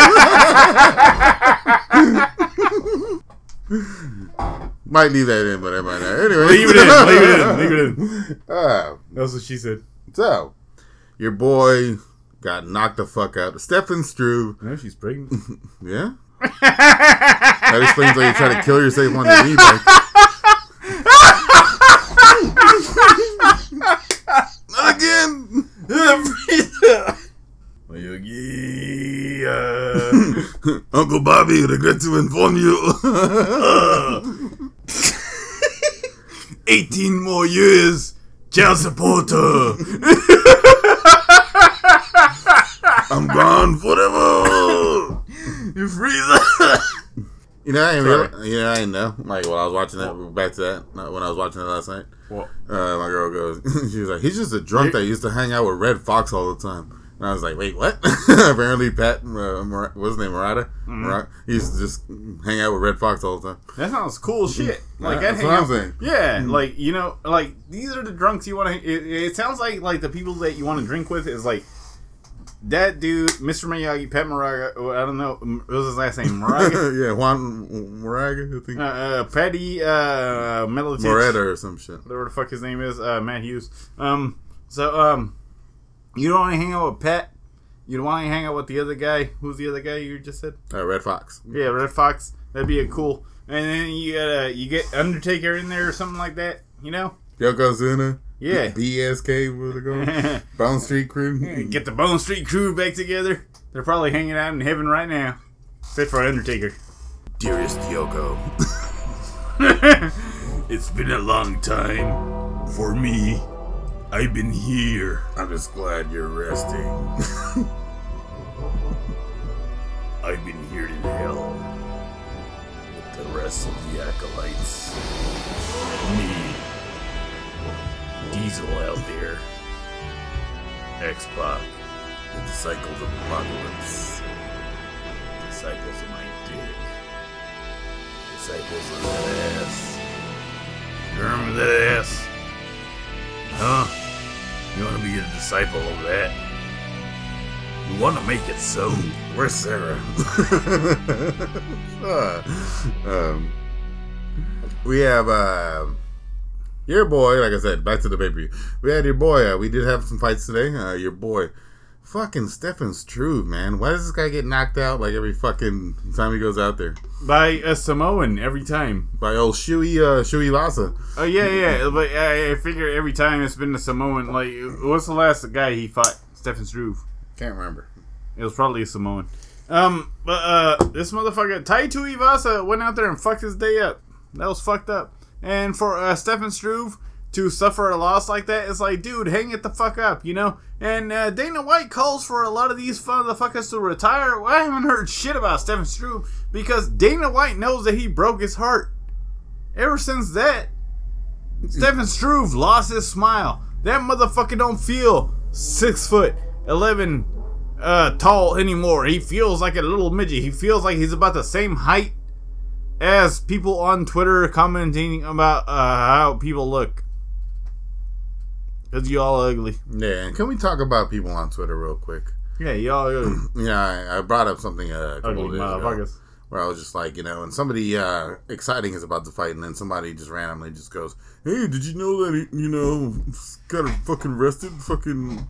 Might leave that in, but I might not. Anyway, leave it in. That's what she said. So, your boy got knocked the fuck out. Stefan Struve. No, she's pregnant. Yeah? That explains why you try to kill yourself on your e-bike. Not again! Uncle Bobby, regret to inform you. 18 more years, child supporter. I'm gone forever. You freeze. You know, I didn't know. Like, when I was watching that, back to that, when I was watching it last night, my girl goes, she was like, he's just a drunk that used to hang out with Red Fox all the time. And I was like, wait, what? Apparently, Pat, what's his name, Murata? He used to just hang out with Red Fox all the time. That sounds cool shit. Like, that's what I'm saying. Yeah, like, you know, like, these are the drunks you want to, it sounds like the people that you want to drink with is like, that dude, Mr. Miyagi, Pat Moraga, I don't know, what was his last name? Moraga? Yeah, Juan Moraga, I think. Patty Miletich. Moretta or some shit. Whatever the fuck his name is, Matt Hughes. You don't want to hang out with Pat? You don't want to hang out with the other guy? Who's the other guy you just said? Red Fox. Yeah, Red Fox. That'd be a cool. And then you get Undertaker in there or something like that, you know? Yokozuna. Yeah. BSK, where they going? Bone Street Crew. Get the Bone Street Crew back together. They're probably hanging out in heaven right now. Except for Undertaker. Dearest Yoko. It's been a long time. For me, I've been here. I'm just glad you're resting. I've been here in hell. With the rest of the acolytes. Me. Diesel out there. X-Pac. The Disciples of Apocalypse. Disciples of my dick. Disciples of that ass. You remember that ass? Huh? You want to be a disciple of that? You want to make it so? Where's Sarah? We have your boy, like I said, back to the pay-per-view. We had your boy, we did have some fights today. Your boy, fucking Stefan Struve, man. Why does this guy get knocked out like every fucking time he goes out there? By a Samoan every time. By old Shui Lassa. Oh, yeah. But I figure every time it's been a Samoan. Like, what's the last guy he fought? Stefan Struve. Can't remember. It was probably a Samoan. But this motherfucker, Tai Tuivasa, went out there and fucked his day up. That was fucked up. And for Stefan Struve to suffer a loss like that, it's like, dude, hang it the fuck up, you know? And Dana White calls for a lot of these motherfuckers to retire. Well, I haven't heard shit about Stephen Struve because Dana White knows that he broke his heart. Ever since that, Stephen Struve lost his smile. That motherfucker don't feel 6'11" tall anymore. He feels like a little midget. He feels like he's about the same height as people on Twitter commenting about how people look. Because y'all ugly. Yeah, and can we talk about people on Twitter real quick? Yeah, y'all ugly. Yeah, I brought up something a couple of Ugly days ago motherfuckers. where I was just like, and somebody exciting is about to fight, and then somebody just randomly just goes, "Hey, did you know that he, got fucking arrested fucking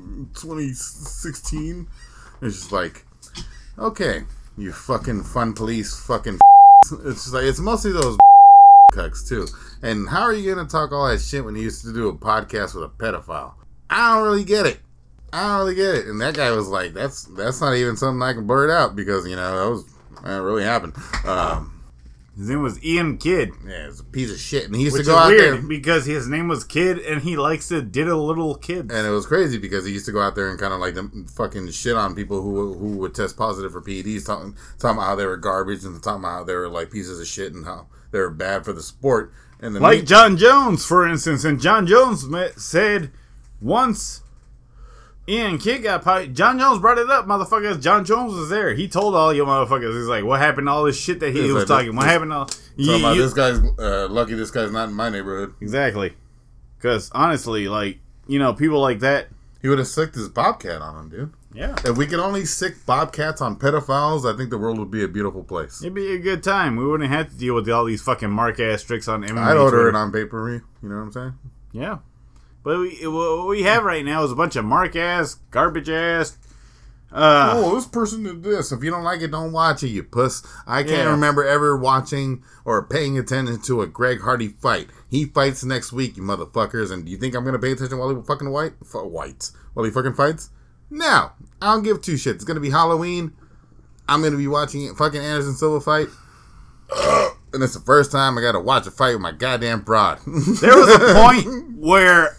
2016?" It's just like, okay, you fucking fun police fucking. It's just like, it's mostly those cucks too. And how are you gonna talk all that shit when you used to do a podcast with a pedophile? I don't really get it. And that guy was like, that's not even something I can blurt out because that really happened. His name was Ian Kidd. Yeah, it's a piece of shit. And he used Which to go is out weird there because his name was Kidd and he likes to diddle little kids. and it was crazy because he used to go out there and kind of like fucking shit on people who would test positive for PEDs, talking about how they were garbage and talking about how they were like pieces of shit and how they were bad for the sport. And then Like John Jones, for instance. And John Jones said once Ian Kidd got fired, John Jones brought it up, motherfuckers. John Jones was there. He told all you motherfuckers. He's like, what happened to all this shit that he was talking? What happened to all... Talking about this guy's lucky this guy's not in my neighborhood. Exactly. Because honestly, like, people like that. He would have sicked his bobcat on him, dude. Yeah. If we could only sick bobcats on pedophiles, I think the world would be a beautiful place. It'd be a good time. We wouldn't have to deal with all these fucking mark-ass tricks on MMA. I'd order Twitter. it on pay-per-view. You know what I'm saying? Yeah. But what we have right now is a bunch of mark-ass, garbage-ass... this person did this. If you don't like it, don't watch it, you puss. I can't Yeah. remember ever watching or paying attention to a Greg Hardy fight. He fights next week, you motherfuckers. And do you think I'm going to pay attention while he fucking while he fucking fights? No. I don't give two shits. It's going to be Halloween. I'm going to be watching fucking Anderson Silva fight. And it's the first time I got to watch a fight with my goddamn broad. There was a point where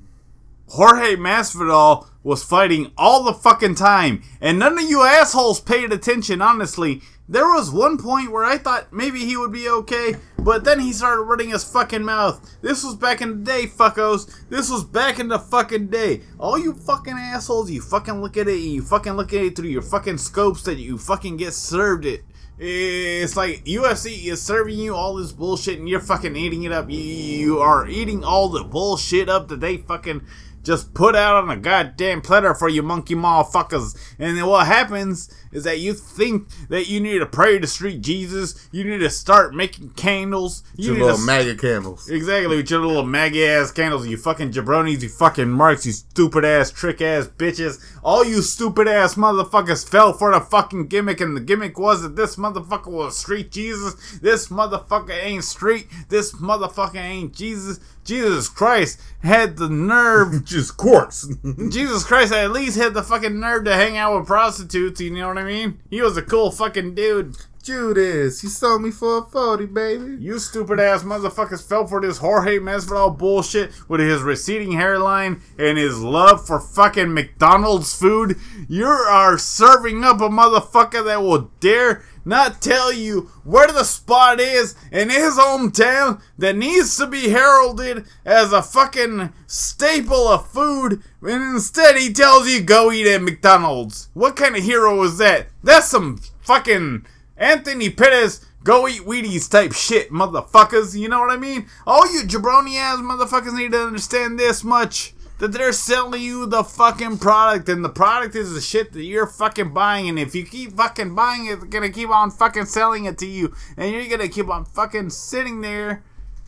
Jorge Masvidal was fighting all the fucking time, and none of you assholes paid attention, honestly. There was one point where I thought maybe he would be okay, but then he started running his fucking mouth. This was back in the day, fuckos. This was back in the fucking day. All you fucking assholes, you fucking look at it, and you fucking look at it through your fucking scopes that you fucking get served it. It's like UFC is serving you all this bullshit and you're fucking eating it up. You are eating all the bullshit up that they fucking just put out on a goddamn platter for you monkey motherfuckers. And then what happens is that you think that you need to pray to street Jesus. You need to start making candles. You Your need little to MAGA candles. Exactly, with your little maggy ass candles, you fucking jabronis, you fucking marks, you stupid ass, trick ass bitches. All you stupid ass motherfuckers fell for the fucking gimmick, and the gimmick was that this motherfucker was street Jesus. This motherfucker ain't street. This motherfucker ain't Jesus. Jesus Christ had the nerve. Just quartz. Jesus Christ at least had the fucking nerve to hang out with prostitutes, you know what I mean? He was a cool fucking dude. Judas, you sold me for a 40, baby. You stupid ass motherfuckers fell for this Jorge Masvidal bullshit with his receding hairline and his love for fucking McDonald's food. You are serving up a motherfucker that will dare not tell you where the spot is in his hometown that needs to be heralded as a fucking staple of food, and instead he tells you go eat at McDonald's. What kind of hero is that? That's some fucking Anthony Pettis go eat Wheaties type shit, motherfuckers. You know what I mean? All you jabroni ass motherfuckers need to understand this much. That they're selling you the fucking product, and the product is the shit that you're fucking buying, and if you keep fucking buying it, they're gonna keep on fucking selling it to you, and you're gonna keep on fucking sitting there,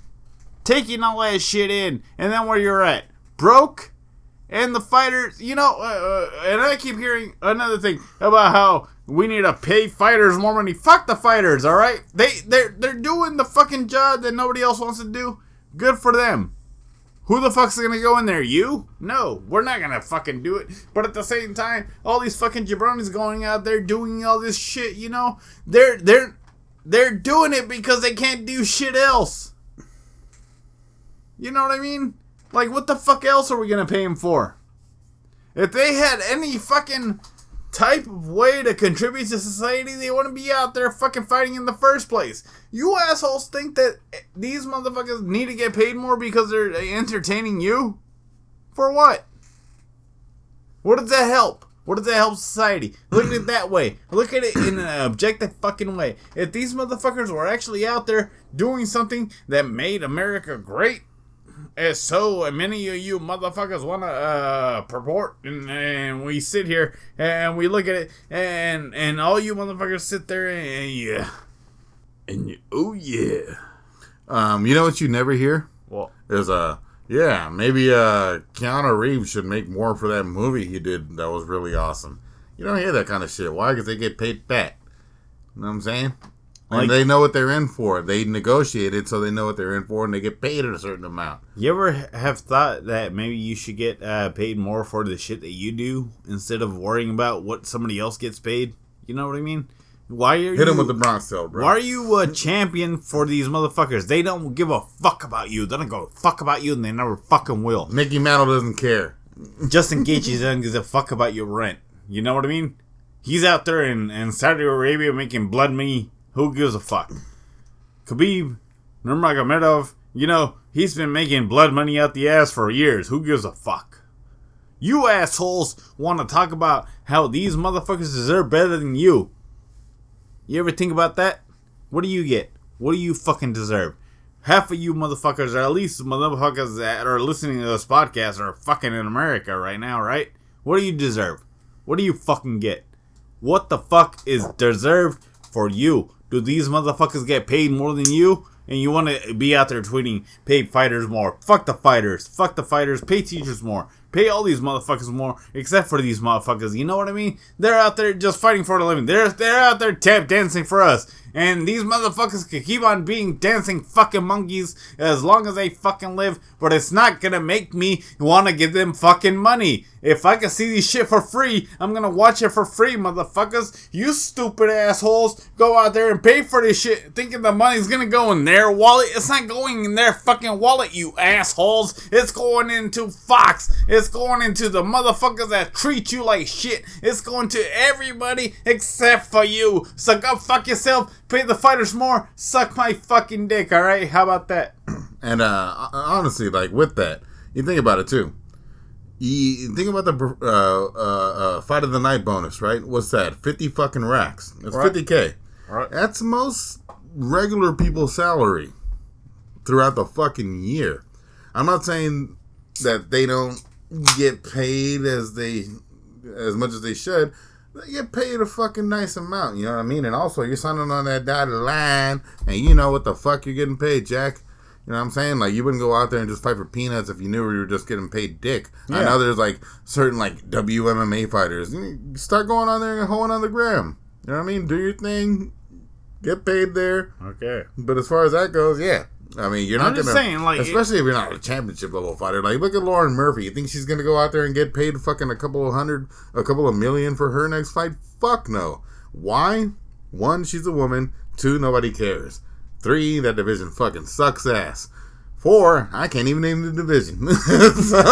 taking all that shit in, and then where you're at, broke, and the fighters, and I keep hearing another thing about how we need to pay fighters more money. Fuck the fighters, alright? They're doing the fucking job that nobody else wants to do. Good for them. Who the fuck's gonna go in there? You? No, we're not gonna fucking do it. But at the same time, all these fucking jabronis going out there doing all this shit, they're doing it because they can't do shit else. You know what I mean? Like, what the fuck else are we gonna pay him for? If they had any fucking type of way to contribute to society, they wouldn't be out there fucking fighting in the first place. You assholes think that these motherfuckers need to get paid more because they're entertaining you? For what? What does that help? What does that help society? Look at it that way. Look at it in an objective fucking way. If these motherfuckers were actually out there doing something that made America great, as so many of you motherfuckers want to purport, and we sit here and we look at it, and all you motherfuckers sit there and oh yeah. You know what you never hear? What? Is maybe Keanu Reeves should make more for that movie he did that was really awesome. You don't hear that kind of shit. Why? Because they get paid fat. You know what I'm saying? And they know what they're in for. They negotiated, so they know what they're in for, and they get paid a certain amount. You ever have thought that maybe you should get paid more for the shit that you do instead of worrying about what somebody else gets paid? You know what I mean? Why are Hit him with the Bronx tail, bro. Why are you a champion for these motherfuckers? They don't give a fuck about you. They don't go fuck about you, and they never fucking will. Mickey Mantle doesn't care. Justin Gaethje doesn't give a fuck about your rent. You know what I mean? He's out there in Saudi Arabia making blood money. Who gives a fuck? Khabib Nurmagomedov, you know, he's been making blood money out the ass for years. Who gives a fuck? You assholes want to talk about how these motherfuckers deserve better than you. You ever think about that? What do you get? What do you fucking deserve? Half of you motherfuckers, or at least motherfuckers that are listening to this podcast, are fucking in America right now, right? What do you deserve? What do you fucking get? What the fuck is deserved for you? Do these motherfuckers get paid more than you? And you want to be out there tweeting, pay fighters more. Fuck the fighters. Fuck the fighters. Pay teachers more. Pay all these motherfuckers more, except for these motherfuckers. You know what I mean? They're out there just fighting for a living. They're out there tap dancing for us. And these motherfuckers can keep on being dancing fucking monkeys as long as they fucking live. But it's not gonna make me want to give them fucking money. If I can see this shit for free, I'm gonna watch it for free, motherfuckers. You stupid assholes go out there and pay for this shit thinking the money's gonna go in their wallet. It's not going in their fucking wallet, you assholes. It's going into Fox. It's going into the motherfuckers that treat you like shit. It's going to everybody except for you. So go fuck yourself. Pay the fighters more. Suck my fucking dick, alright? How about that? And honestly, like with that, you think about it too. You think about the fight of the night bonus, right? What's that? 50 fucking racks. It's Right. 50K. Right. That's most regular people's salary throughout the fucking year. I'm not saying that they don't get paid as much as they should. They get paid a fucking nice amount, you know what I mean? And also, you're signing on that dotted line, and you know what the fuck you're getting paid, Jack. You know what I'm saying? Like, you wouldn't go out there and just fight for peanuts if you knew you were just getting paid dick. Yeah. I know there's, like, certain, like, WMMA fighters. Start going on there and hoeing on the gram. You know what I mean? Do your thing. Get paid there. Okay. But as far as that goes, yeah. I mean, you're not I'm going just saying, like, especially if you're not a championship level fighter. Like, look at Lauren Murphy. You think she's going to go out there and get paid fucking a couple of million for her next fight? Fuck no. Why? 1, she's a woman. 2, nobody cares. 3, that division fucking sucks ass. 4, I can't even name the division. So,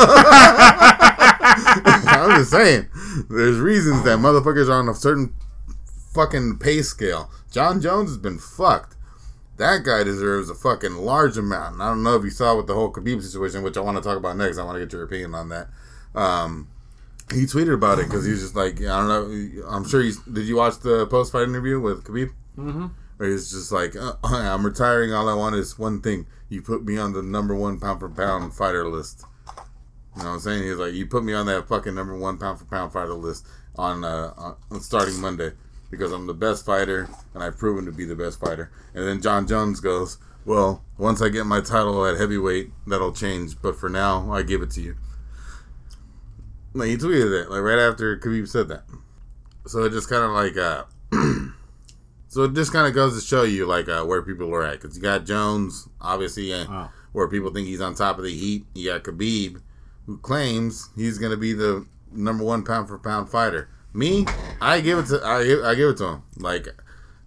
I'm just saying, there's reasons that motherfuckers are on a certain fucking pay scale. John Jones has been fucked. That guy deserves a fucking large amount. And I don't know if you saw with the whole Khabib situation, which I want to talk about next. I want to get your opinion on that. He tweeted about it because he was just like, I don't know. I'm sure did you watch the post-fight interview with Khabib? Mm-hmm. Where he's just like, I'm retiring. All I want is one thing. You put me on the number 1 pound for pound fighter list. You know what I'm saying? He's like, you put me on that fucking number 1 pound for pound fighter list on starting Monday. Because I'm the best fighter, and I've proven to be the best fighter. And then John Jones goes, well, once I get my title at heavyweight, that'll change. But for now, I give it to you. Like, he tweeted that, like, right after Khabib said that. So it just kind of like, so it just kind of goes to show you, like, where people are at. Because you got Jones, obviously, where people think he's on top of the heat. You got Khabib, who claims he's going to be the number 1 pound for pound fighter. Me, I give it to him. Like,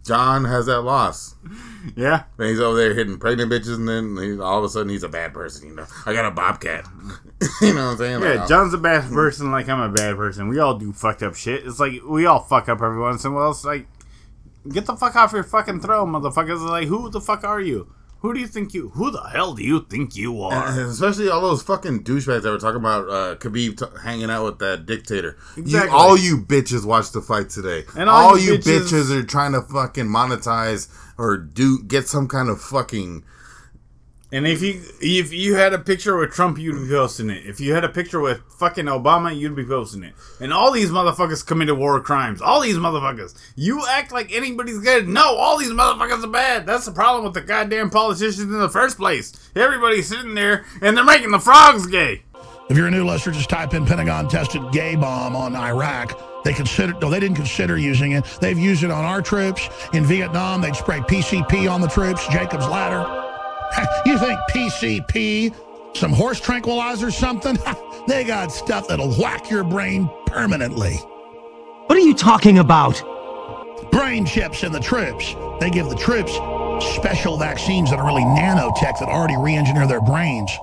John has that loss. Yeah. Then he's over there hitting pregnant bitches, and then all of a sudden he's a bad person. You know, I got a bobcat. You know what I'm saying? Yeah, Like, John's a bad person like I'm a bad person. We all do fucked up shit. It's like, we all fuck up every once in a while. It's like, get the fuck off your fucking throne, motherfuckers. Like, who the fuck are you? Who the hell do you think you are? and especially all those fucking douchebags that were talking about Khabib hanging out with that dictator. Exactly. All you bitches watched the fight today. And all you bitches are trying to fucking monetize or get some kind of fucking... And if you had a picture with Trump, you'd be posting it. If you had a picture with fucking Obama, you'd be posting it. And all these motherfuckers committed war crimes. All these motherfuckers. You act like anybody's good. No, all these motherfuckers are bad. That's the problem with the goddamn politicians in the first place. Everybody's sitting there and they're making the frogs gay. If you're a new listener, just type in Pentagon tested gay bomb on Iraq. They didn't consider using it. They've used it on our troops. In Vietnam, they'd spray PCP on the troops, Jacob's Ladder. You think PCP, some horse tranquilizer something? They got stuff that'll whack your brain permanently. What are you talking about? Brain chips in the troops. They give the troops special vaccines that are really nanotech that already re-engineer their brains.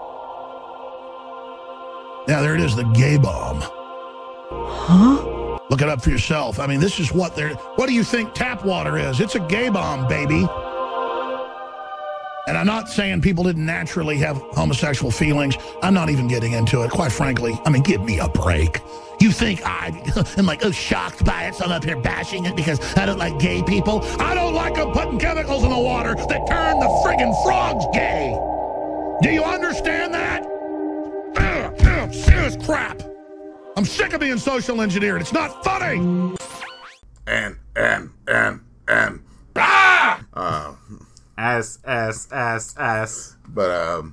Yeah, there it is, the gay bomb. Huh? Look it up for yourself. I mean, this is what do you think tap water is? It's a gay bomb, baby. And I'm not saying people didn't naturally have homosexual feelings. I'm not even getting into it, quite frankly. I mean, give me a break. You think I'm like, shocked by it, so I'm up here bashing it because I don't like gay people? I don't like them putting chemicals in the water that turn the friggin' frogs gay. Do you understand that? Serious crap. I'm sick of being social engineered. It's not funny. And. Ass. But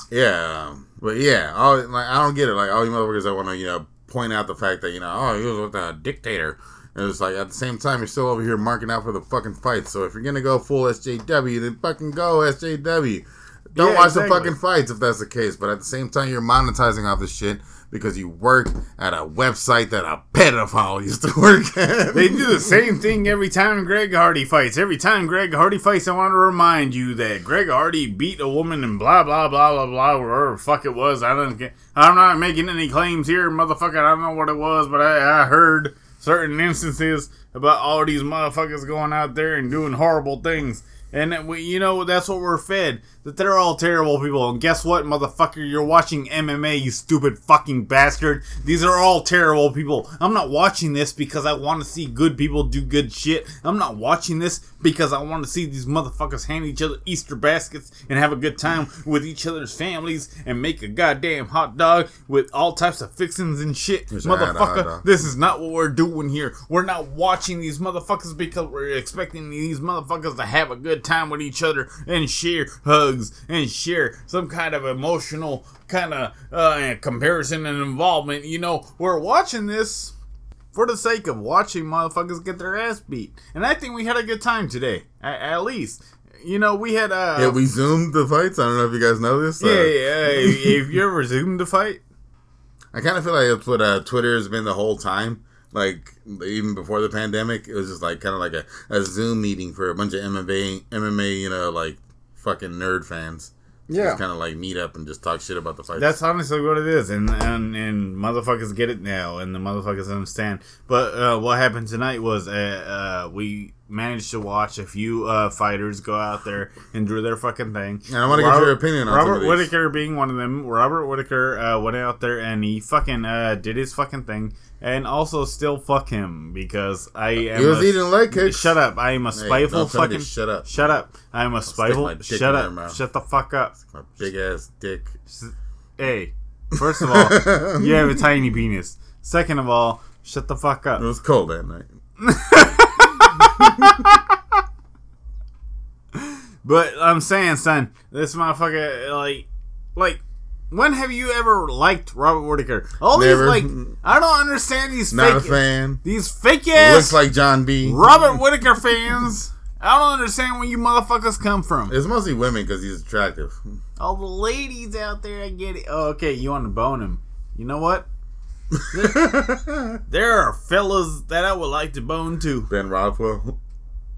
yeah, I don't get it. Like, all you motherfuckers that want to, point out the fact that, he was with a dictator. And it's like, at the same time, you're still over here marking out for the fucking fight. So if you're gonna go full SJW, then fucking go SJW. Don't watch the fucking fights if that's the case. But at the same time, you're monetizing off this shit because you work at a website that a pedophile used to work at. They do the same thing every time Greg Hardy fights. Every time Greg Hardy fights, I want to remind you that Greg Hardy beat a woman and blah, blah, blah, blah, blah, whatever the fuck it was. I'm not making any claims here, motherfucker. I don't know what it was, but I heard certain instances about all these motherfuckers going out there and doing horrible things. And that's what we're fed. That they're all terrible people. And guess what, motherfucker? You're watching MMA, you stupid fucking bastard. These are all terrible people. I'm not watching this because I want to see good people do good shit. I'm not watching this because I want to see these motherfuckers hand each other Easter baskets and have a good time with each other's families and make a goddamn hot dog with all types of fixings and shit. Motherfucker, this is not what we're doing here. We're not watching these motherfuckers because we're expecting these motherfuckers to have a good time with each other and share hugs and share some kind of emotional kind of comparison and involvement. We're watching this for the sake of watching motherfuckers get their ass beat. And I think we had a good time today, at least. We had we zoomed the fights. I don't know if you guys know this. Yeah. Have you ever zoomed the fight? I kind of feel like that's what Twitter has been the whole time. Like, even before the pandemic, it was just like kind of like a Zoom meeting for a bunch of MMA, like fucking nerd fans. Yeah. Just kind of like meet up and just talk shit about the fights. That's honestly what it is. And motherfuckers get it now. And the motherfuckers understand. But what happened tonight was we managed to watch a few fighters go out there and do their fucking thing. And I want to get your opinion on Robert Whittaker being one of them. Robert Whittaker went out there and he fucking did his fucking thing. And also still fuck him because I am. He was eating leg kicks. Shut up! I am a spiteful fucking. Shut up! Shut up! I am a spiteful. Shut up! Shut the fuck up! My big ass dick. Hey, first of all, you have a tiny penis. Second of all, shut the fuck up. It was cold that night. But I'm saying, son, this motherfucker, like. When have you ever liked Robert Whittaker? Never. These, I don't understand these Not fake... a fan. These fake ass... Looks like John B. Robert Whittaker fans. I don't understand where you motherfuckers come from. It's mostly women because he's attractive. All the ladies out there, I get it. Oh, okay, you want to bone him. You know what? There are fellas that I would like to bone too. Ben Rothwell.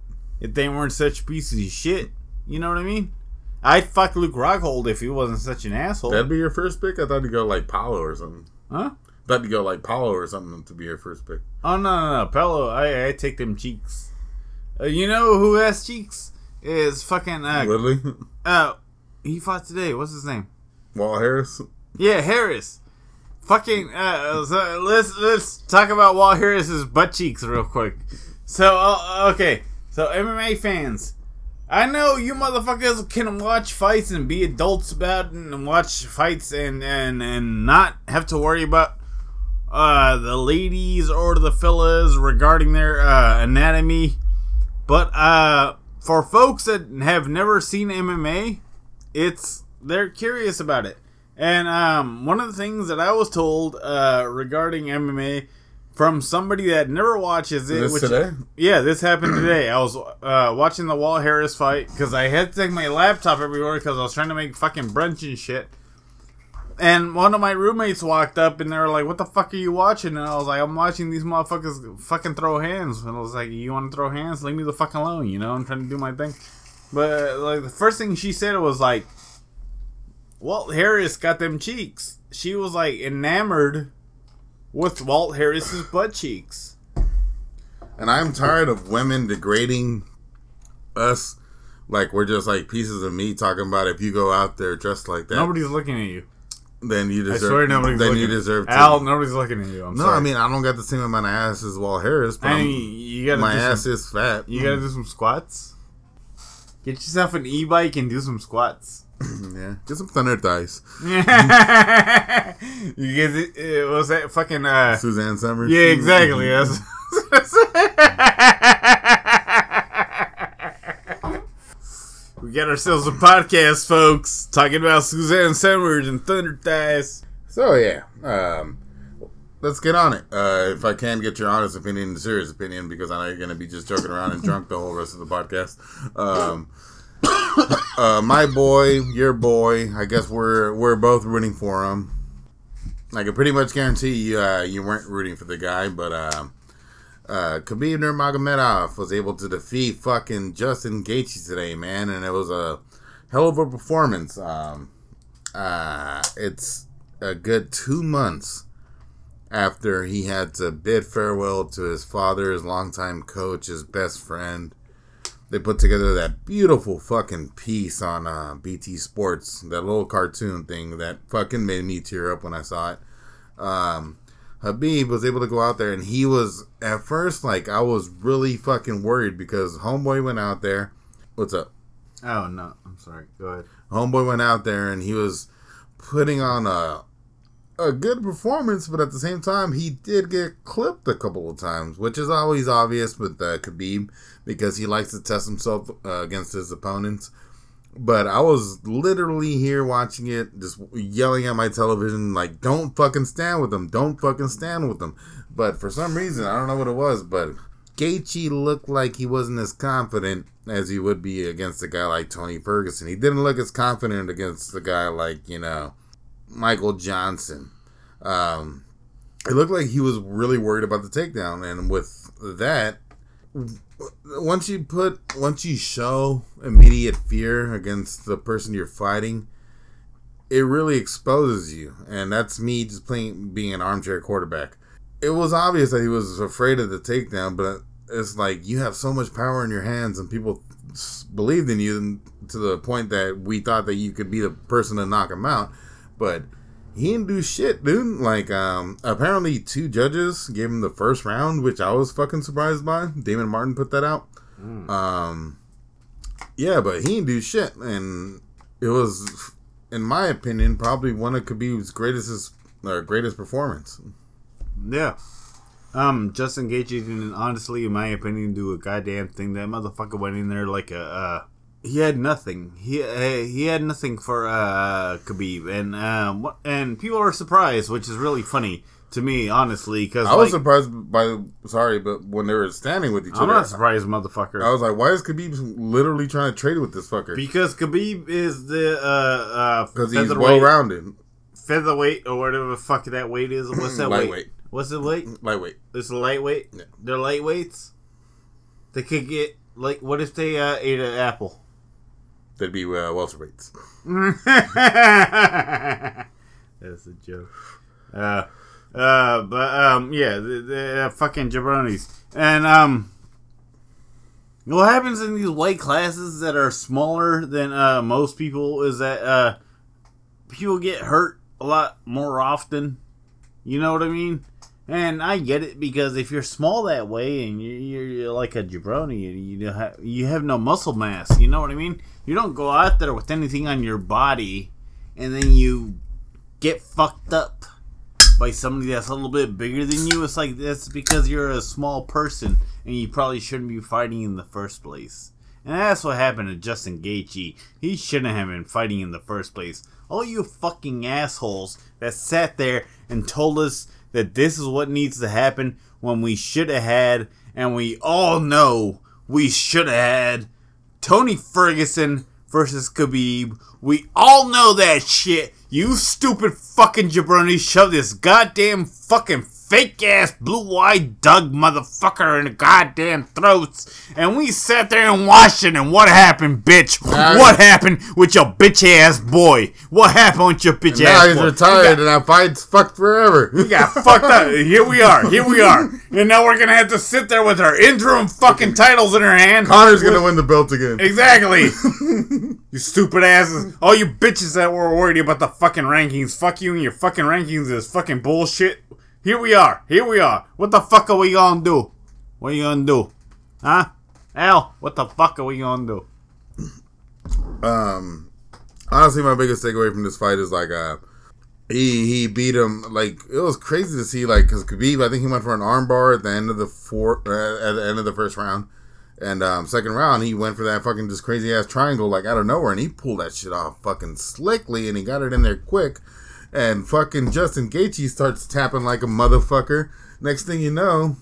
if they weren't such pieces of shit. You know what I mean? I'd fuck Luke Rockhold if he wasn't such an asshole. That'd be your first pick? I thought you'd go like Paulo or something. Huh? Thought you'd go like Paulo or something to be your first pick. Oh, no. Pello, I take them cheeks. You know who has cheeks? Is fucking... Woodley? He fought today. What's his name? Walt Harris? Yeah, Harris. Fucking... so let's talk about Walt Harris's butt cheeks real quick. So, okay. So, MMA fans... I know you motherfuckers can watch fights and be adults about it and watch fights and not have to worry about the ladies or the fellas regarding their anatomy. But for folks that have never seen MMA, they're curious about it. And one of the things that I was told regarding MMA from somebody that never watches it. This today? Yeah, this happened today. I was watching the Walt Harris fight because I had to take my laptop everywhere because I was trying to make fucking brunch and shit. And one of my roommates walked up and they were like, "What the fuck are you watching?" And I was like, "I'm watching these motherfuckers fucking throw hands." And I was like, "You want to throw hands? Leave me the fuck alone, you know? I'm trying to do my thing." But like the first thing she said was like, "Walt Harris got them cheeks." She was like enamored with Walt Harris's butt cheeks. And I'm tired of women degrading us like we're just like pieces of meat, talking about if you go out there dressed like that. Nobody's looking at you. Then you deserve. I swear nobody's then looking. You deserve. Al, nobody's looking at you. I'm no, sorry. I mean I don't got the same amount of ass as Walt Harris, but you gotta my do ass some, is fat. You gotta do some squats. Get yourself an e-bike and do some squats. Yeah, get some thunder thighs. You get it? Was that fucking Suzanne Summers? Yeah, exactly. That's we got ourselves a podcast, folks, talking about Suzanne Summers and thunder thighs. So yeah, let's get on it. If I can get your honest opinion, serious opinion, because I know you're gonna be just joking around and drunk the whole rest of the podcast. My boy, your boy. I guess we're both rooting for him. I can pretty much guarantee you weren't rooting for the guy, but Khabib Nurmagomedov was able to defeat fucking Justin Gaethje today, man, and it was a hell of a performance. It's a good 2 months after he had to bid farewell to his father, his longtime coach, his best friend. They put together that beautiful fucking piece on BT Sports, that little cartoon thing that fucking made me tear up when I saw it. Khabib was able to go out there, and he was, at first, like, I was really fucking worried because Homeboy went out there. What's up? Oh, no. I'm sorry. Go ahead. Homeboy went out there, and he was putting on a good performance, but at the same time, he did get clipped a couple of times, which is always obvious with Khabib, because he likes to test himself against his opponents. But I was literally here watching it, just yelling at my television, like, don't fucking stand with him, don't fucking stand with him. But for some reason, I don't know what it was, but Gaethje looked like he wasn't as confident as he would be against a guy like Tony Ferguson. He didn't look as confident against a guy like, Michael Johnson. It looked like he was really worried about the takedown, and with that, once you show immediate fear against the person you're fighting, it really exposes you. And that's me just being an armchair quarterback. It was obvious that he was afraid of the takedown, but it's like you have so much power in your hands, and people believed in you to the point that we thought that you could be the person to knock him out. But he didn't do shit, dude. Like, apparently 2 judges gave him the first round, which I was fucking surprised by. Damon Martin put that out. Yeah, but he didn't do shit. And it was, in my opinion, probably one of Khabib's greatest performance. Yeah. Justin Gaethje didn't, honestly, in my opinion, do a goddamn thing. That motherfucker went in there like he had nothing. He had nothing for Khabib, and people were surprised, which is really funny to me, honestly. Because I was surprised but when they were standing with each other, I'm not surprised, motherfucker. I was like, why is Khabib literally trying to trade with this fucker? Because Khabib is the because he's well rounded, featherweight or whatever the fuck that weight is. What's that lightweight? What's it weight? Lightweight. It's a lightweight. Yeah. They're lightweights. They could get Like, what if they ate an apple? That'd be welterweights. That's a joke. Yeah, the fucking jabronis. And what happens in these weight classes that are smaller than most people is that people get hurt a lot more often. You know what I mean? And I get it, because if you're small that way and you're like a jabroni, you have no muscle mass. You know what I mean? You don't go out there with anything on your body and then you get fucked up by somebody that's a little bit bigger than you. It's like, that's because you're a small person and you probably shouldn't be fighting in the first place. And that's what happened to Justin Gaethje. He shouldn't have been fighting in the first place. All you fucking assholes that sat there and told us that this is what needs to happen when we should have had, and we all know we should have had, Tony Ferguson versus Khabib. We all know that shit. You stupid fucking jabroni shoved this goddamn fucking fake-ass blue-eyed Doug motherfucker in the goddamn throats. And we sat there and watched it, and what happened, bitch? What happened with your bitch-ass boy? What happened with your bitch-ass boy? Now he's retired, and that fight's fucked forever. We got fucked up. Here we are. And now we're going to have to sit there with our interim fucking titles in our hand. Connor's going to win the belt again. Exactly. You stupid asses. All you bitches that were worried about the fucking rankings. Fuck you and your fucking rankings is fucking bullshit. Here we are. What the fuck are we gonna do? What are you gonna do? Huh? Al, what the fuck are we gonna do? Honestly, my biggest takeaway from this fight is, like, he beat him. Like, it was crazy to see, like, because Khabib, I think he went for an armbar at the end of the first round. And second round, he went for that fucking just crazy-ass triangle, like, out of nowhere. And he pulled that shit off fucking slickly, and he got it in there quick. And fucking Justin Gaethje starts tapping like a motherfucker. Next thing you know,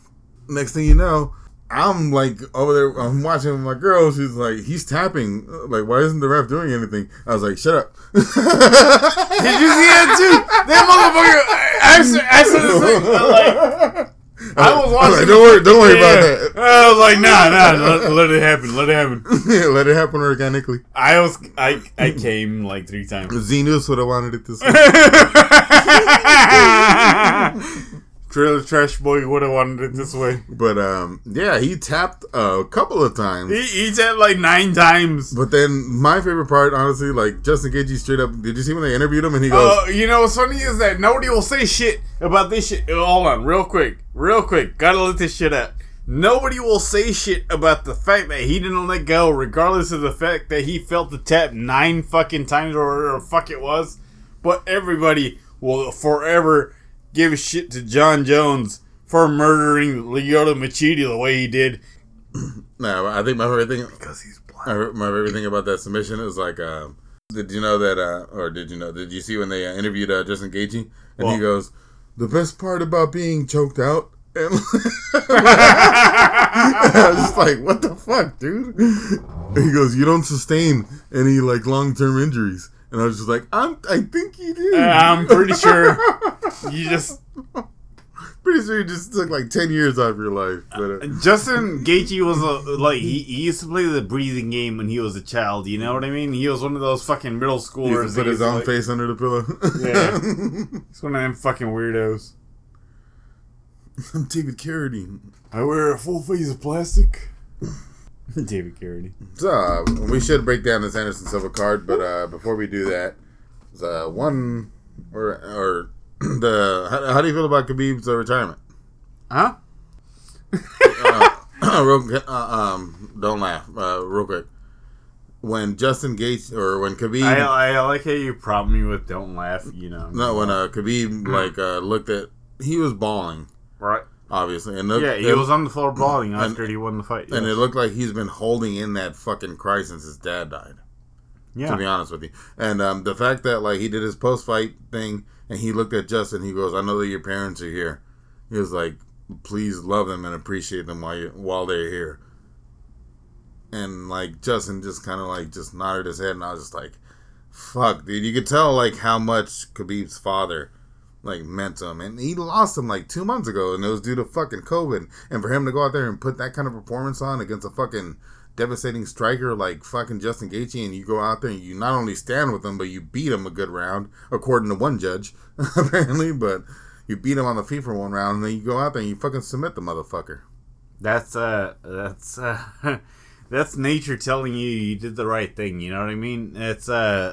I'm like over there, I'm watching with my girl. She's like, he's tapping. Like, why isn't the ref doing anything? I was like, shut up. Did you see that too? That motherfucker, I said the same. I was watching. Like, don't worry about that. I was like, nah, let it happen. Yeah, let it happen organically. I came like 3 times. Zenus would have wanted it this way. Trailer Trash Boy would have wanted it this way. But yeah, he tapped a couple of times. He tapped like 9 times. But then my favorite part, honestly, like Justin Gaethje straight up. Did you see when they interviewed him and he goes, you know what's funny is that nobody will say shit about this shit. Hold on, real quick. Gotta let this shit out. Nobody will say shit about the fact that he didn't let go, regardless of the fact that he felt the tap 9 fucking times or whatever the fuck it was. But everybody will forever give shit to John Jones for murdering Lyoto Machida the way he did. No, I think my favorite thing, because he's black. My favorite thing about that submission is like, did you know that, did you see when they interviewed Justin Gaethje? And he goes, the best part about being choked out. And I was just like, what the fuck, dude? And he goes, you don't sustain any like long-term injuries. And I was just like, I think you did. I'm pretty sure you just took like 10 years out of your life. But, Justin Gaethje was he used to play the breathing game when he was a child. You know what I mean? He was one of those fucking middle schoolers. He put his own face under the pillow. Yeah, he's one of them fucking weirdos. I'm David Carradine. I wear a full face of plastic. David Carradine. So, we should break down this Anderson Silva card, but before we do that, how do you feel about Khabib's retirement? Huh? Don't laugh. Real quick. When Justin Gaethje when Khabib, I like how you prompt me with "don't laugh." You know. No, when Khabib looked at, he was bawling. Right. Obviously. And he was on the floor bawling after he won the fight. Yes. And it looked like he's been holding in that fucking cry since his dad died. Yeah. To be honest with you. And the fact that he did his post-fight thing and he looked at Justin, he goes, I know that your parents are here. He was like, please love them and appreciate them while they're here. And Justin just kind of just nodded his head, and I was just like, fuck, dude. You could tell how much Khabib's father meant to him. And he lost him 2 months ago, and it was due to fucking COVID. And for him to go out there and put that kind of performance on against a fucking devastating striker like fucking Justin Gaethje, and you go out there and you not only stand with him, but you beat him a good round, according to one judge, apparently, but you beat him on the feet for one round, and then you go out there and you fucking submit the motherfucker. That's nature telling you did the right thing. You know what I mean? It's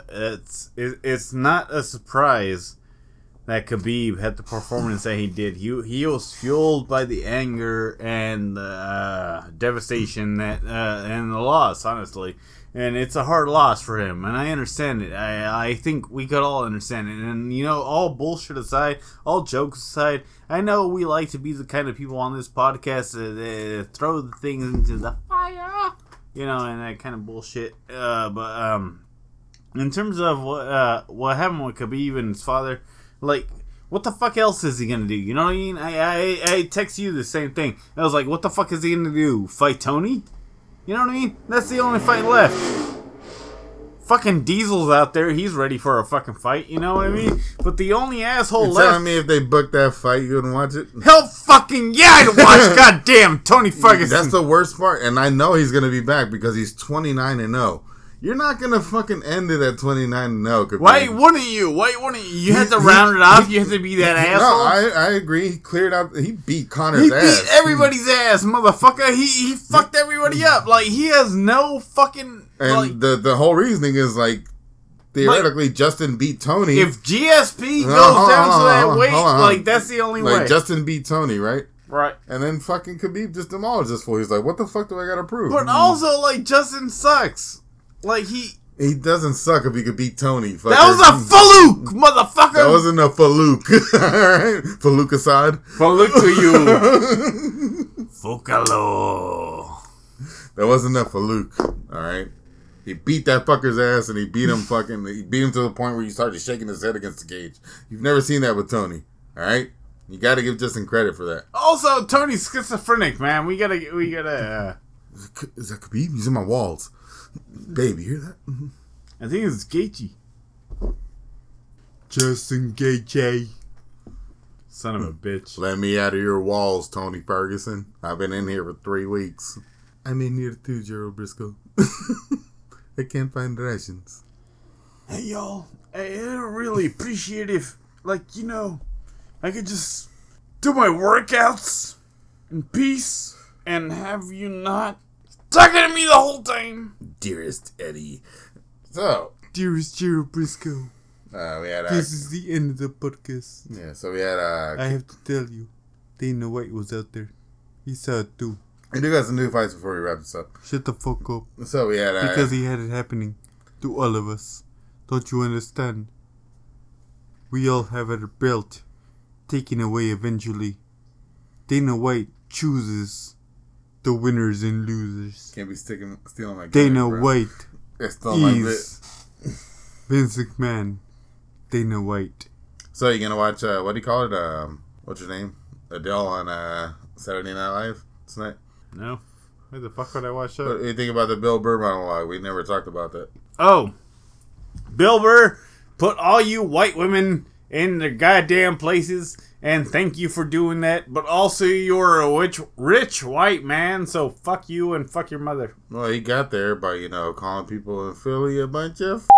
not a surprise that Khabib had the performance that he did. He was fueled by the anger and the devastation that and the loss, honestly. And it's a hard loss for him, and I understand it. I think we could all understand it. And, you know, all bullshit aside, all jokes aside, I know we like to be the kind of people on this podcast that throw the things into the fire, you know, and that kind of bullshit. But in terms of what happened with Khabib and his father, like, what the fuck else is he gonna do? You know what I mean? I text you the same thing. I was like, what the fuck is he gonna do? Fight Tony? You know what I mean? That's the only fight left. Fucking Diesel's out there. He's ready for a fucking fight. You know what I mean? But the only asshole You're left... telling me if they booked that fight, you wouldn't watch it? Hell fucking yeah, I'd watch goddamn Tony Ferguson. That's the worst part. And I know he's going to be back because he's 29-0. You're not going to fucking end it at 29-0. Why wouldn't you? You had to round it off. You have to be that asshole. No, I agree. He cleared out. He beat Connor's He ass. beat everybody's ass, motherfucker. He fucked everybody up. Like, he has no fucking... And like, the whole reasoning is, like, theoretically, Justin beat Tony. If GSP goes down to that weight, like, that's the only way. Like, Justin beat Tony, right? Right. And then fucking Khabib just demolished this fool. He's like, what the fuck do I got to prove? But also, like, Justin sucks. Like, he doesn't suck if he could beat Tony. Fucker. That was a fluke, motherfucker. That wasn't a fluke. Alright? Fluke aside. Fluke to you. Fukalo. That wasn't a fluke. Alright? He beat that fucker's ass and he beat him he beat him to the point where he started shaking his head against the cage. You've never seen that with Tony. Alright? You gotta give Justin credit for that. Also, Tony's schizophrenic, man. We gotta Is that Khabib? He's in my walls. Baby, you hear that? I think it's Gaethje. Justin Gaethje. Son of a bitch. Let me out of your walls, Tony Ferguson. I've been in here for 3 weeks. I'm in here too, Gerald Briscoe. I can't find rations. Hey, y'all. I don't really appreciate if, like, you know, I could just do my workouts in peace and have you not talking to me the whole time. Dearest Eddie. So. Dearest Gerald Briscoe. We had this is the end of the podcast. Yeah, so we had I have to tell you, Dana White was out there. He saw it too. We do got some new fights before we wrap this up. Shut the fuck up. So we had because he had it happening to all of us. Don't you understand? We all have our belt taken away eventually. Dana White chooses the winners and losers. Can't be stealing my Dana game, White is Vince McMahon. Dana White. So you gonna watch what do you call it? What's your name? Adele on Saturday Night Live tonight? No. Why the fuck would I watch that? What do you think about the Bill Burr monologue? We never talked about that. Oh, Bill Burr, put all you white women in their goddamn places, and thank you for doing that. But also, you're a rich white man, so fuck you and fuck your mother. Well, he got there by, calling people in Philly a bunch of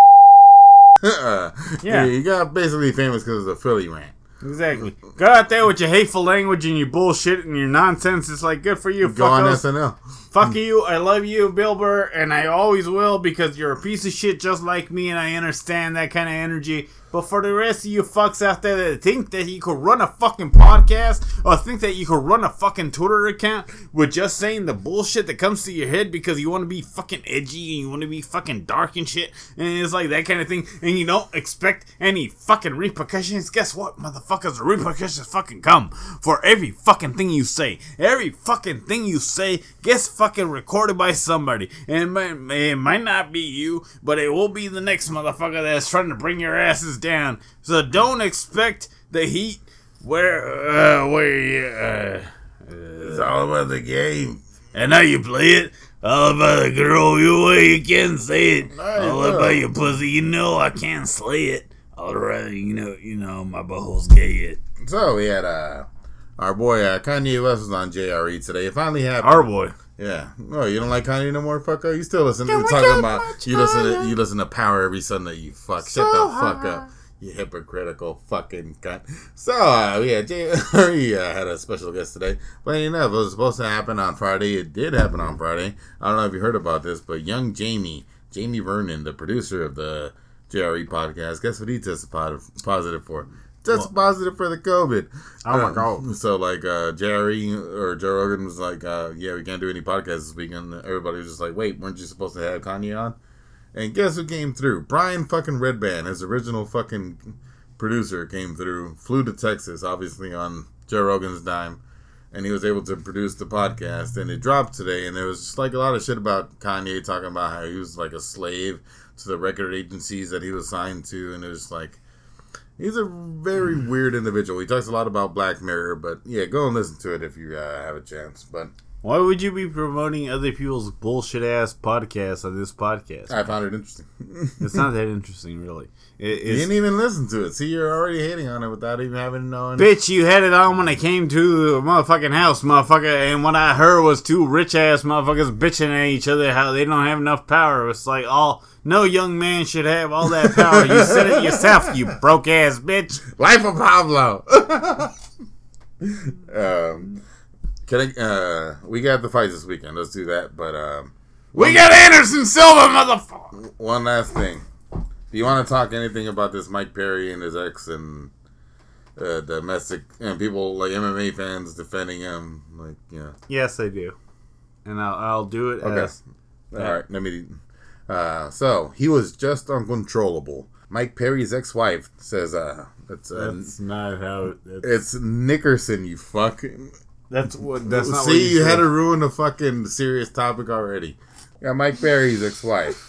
yeah. He got basically famous because of the Philly rant. Exactly. Go out there with your hateful language and your bullshit and your nonsense. It's like, good for you. Go on SNL. Fuck you. I love you, Bill Burr, and I always will because you're a piece of shit just like me, and I understand that kind of energy. But for the rest of you fucks out there that think that you could run a fucking podcast or think that you could run a fucking Twitter account with just saying the bullshit that comes to your head because you want to be fucking edgy and you want to be fucking dark and shit, and it's like that kind of thing, and you don't expect any fucking repercussions, guess what, motherfuckers? The repercussions fucking come for every fucking thing you say. Every fucking thing you say gets fucking recorded by somebody, and it might not be you, but it will be the next motherfucker that's trying to bring your asses down. So don't expect the heat it's all about the game. And how you play it. All about the girl, you can't say it. All about your pussy, I can't slay it. All right, my butthole's gay it. So we had our boy Kanye West was on JRE today. It finally happened. Our boy. Yeah. No, you don't like Kanye no more, fucker? You still listen to talking about you listen to Power every Sunday, you fuck. Shut the fuck up. You hypocritical fucking cunt. So, Jay had a special guest today. But enough, it was supposed to happen on Friday. It did happen on Friday. I don't know if you heard about this, but young Jamie Vernon, the producer of the JRE podcast, guess what he tested positive for? Tested positive for the COVID. Oh my God. So, like, JRE or Joe Rogan was like, yeah, we can't do any podcasts this weekend. Everybody was just like, wait, weren't you supposed to have Kanye on? And guess who came through? Brian fucking Redband, his original fucking producer, came through, flew to Texas, obviously on Joe Rogan's dime, and he was able to produce the podcast, and it dropped today, and there was just like a lot of shit about Kanye talking about how he was like a slave to the record agencies that he was signed to, and it was like, he's a very weird individual. He talks a lot about Black Mirror, but yeah, go and listen to it if you have a chance, but... Why would you be promoting other people's bullshit ass podcasts on this podcast? I found it interesting. It's not that interesting, really. You didn't even listen to it. See, you're already hating on it without even having known. Bitch, you had it on when I came to the motherfucking house, motherfucker, and what I heard was two rich ass motherfuckers bitching at each other how they don't have enough power. It's like, no young man should have all that power. You said it yourself, you broke ass bitch. Life of Pablo. We got the fights this weekend. Let's do that. But we got Anderson Silva, motherfucker. One last thing. Do you want to talk anything about this Mike Perry and his ex and domestic and people like MMA fans defending him? Like, yeah. Yes, I do, and I'll do it. Okay. All right. Let me. So he was just uncontrollable. Mike Perry's ex-wife says, "That's not how it's Nickerson. You fuck." That's not. See, what you had to ruin the fucking serious topic already. Yeah, Mike Perry's ex-wife.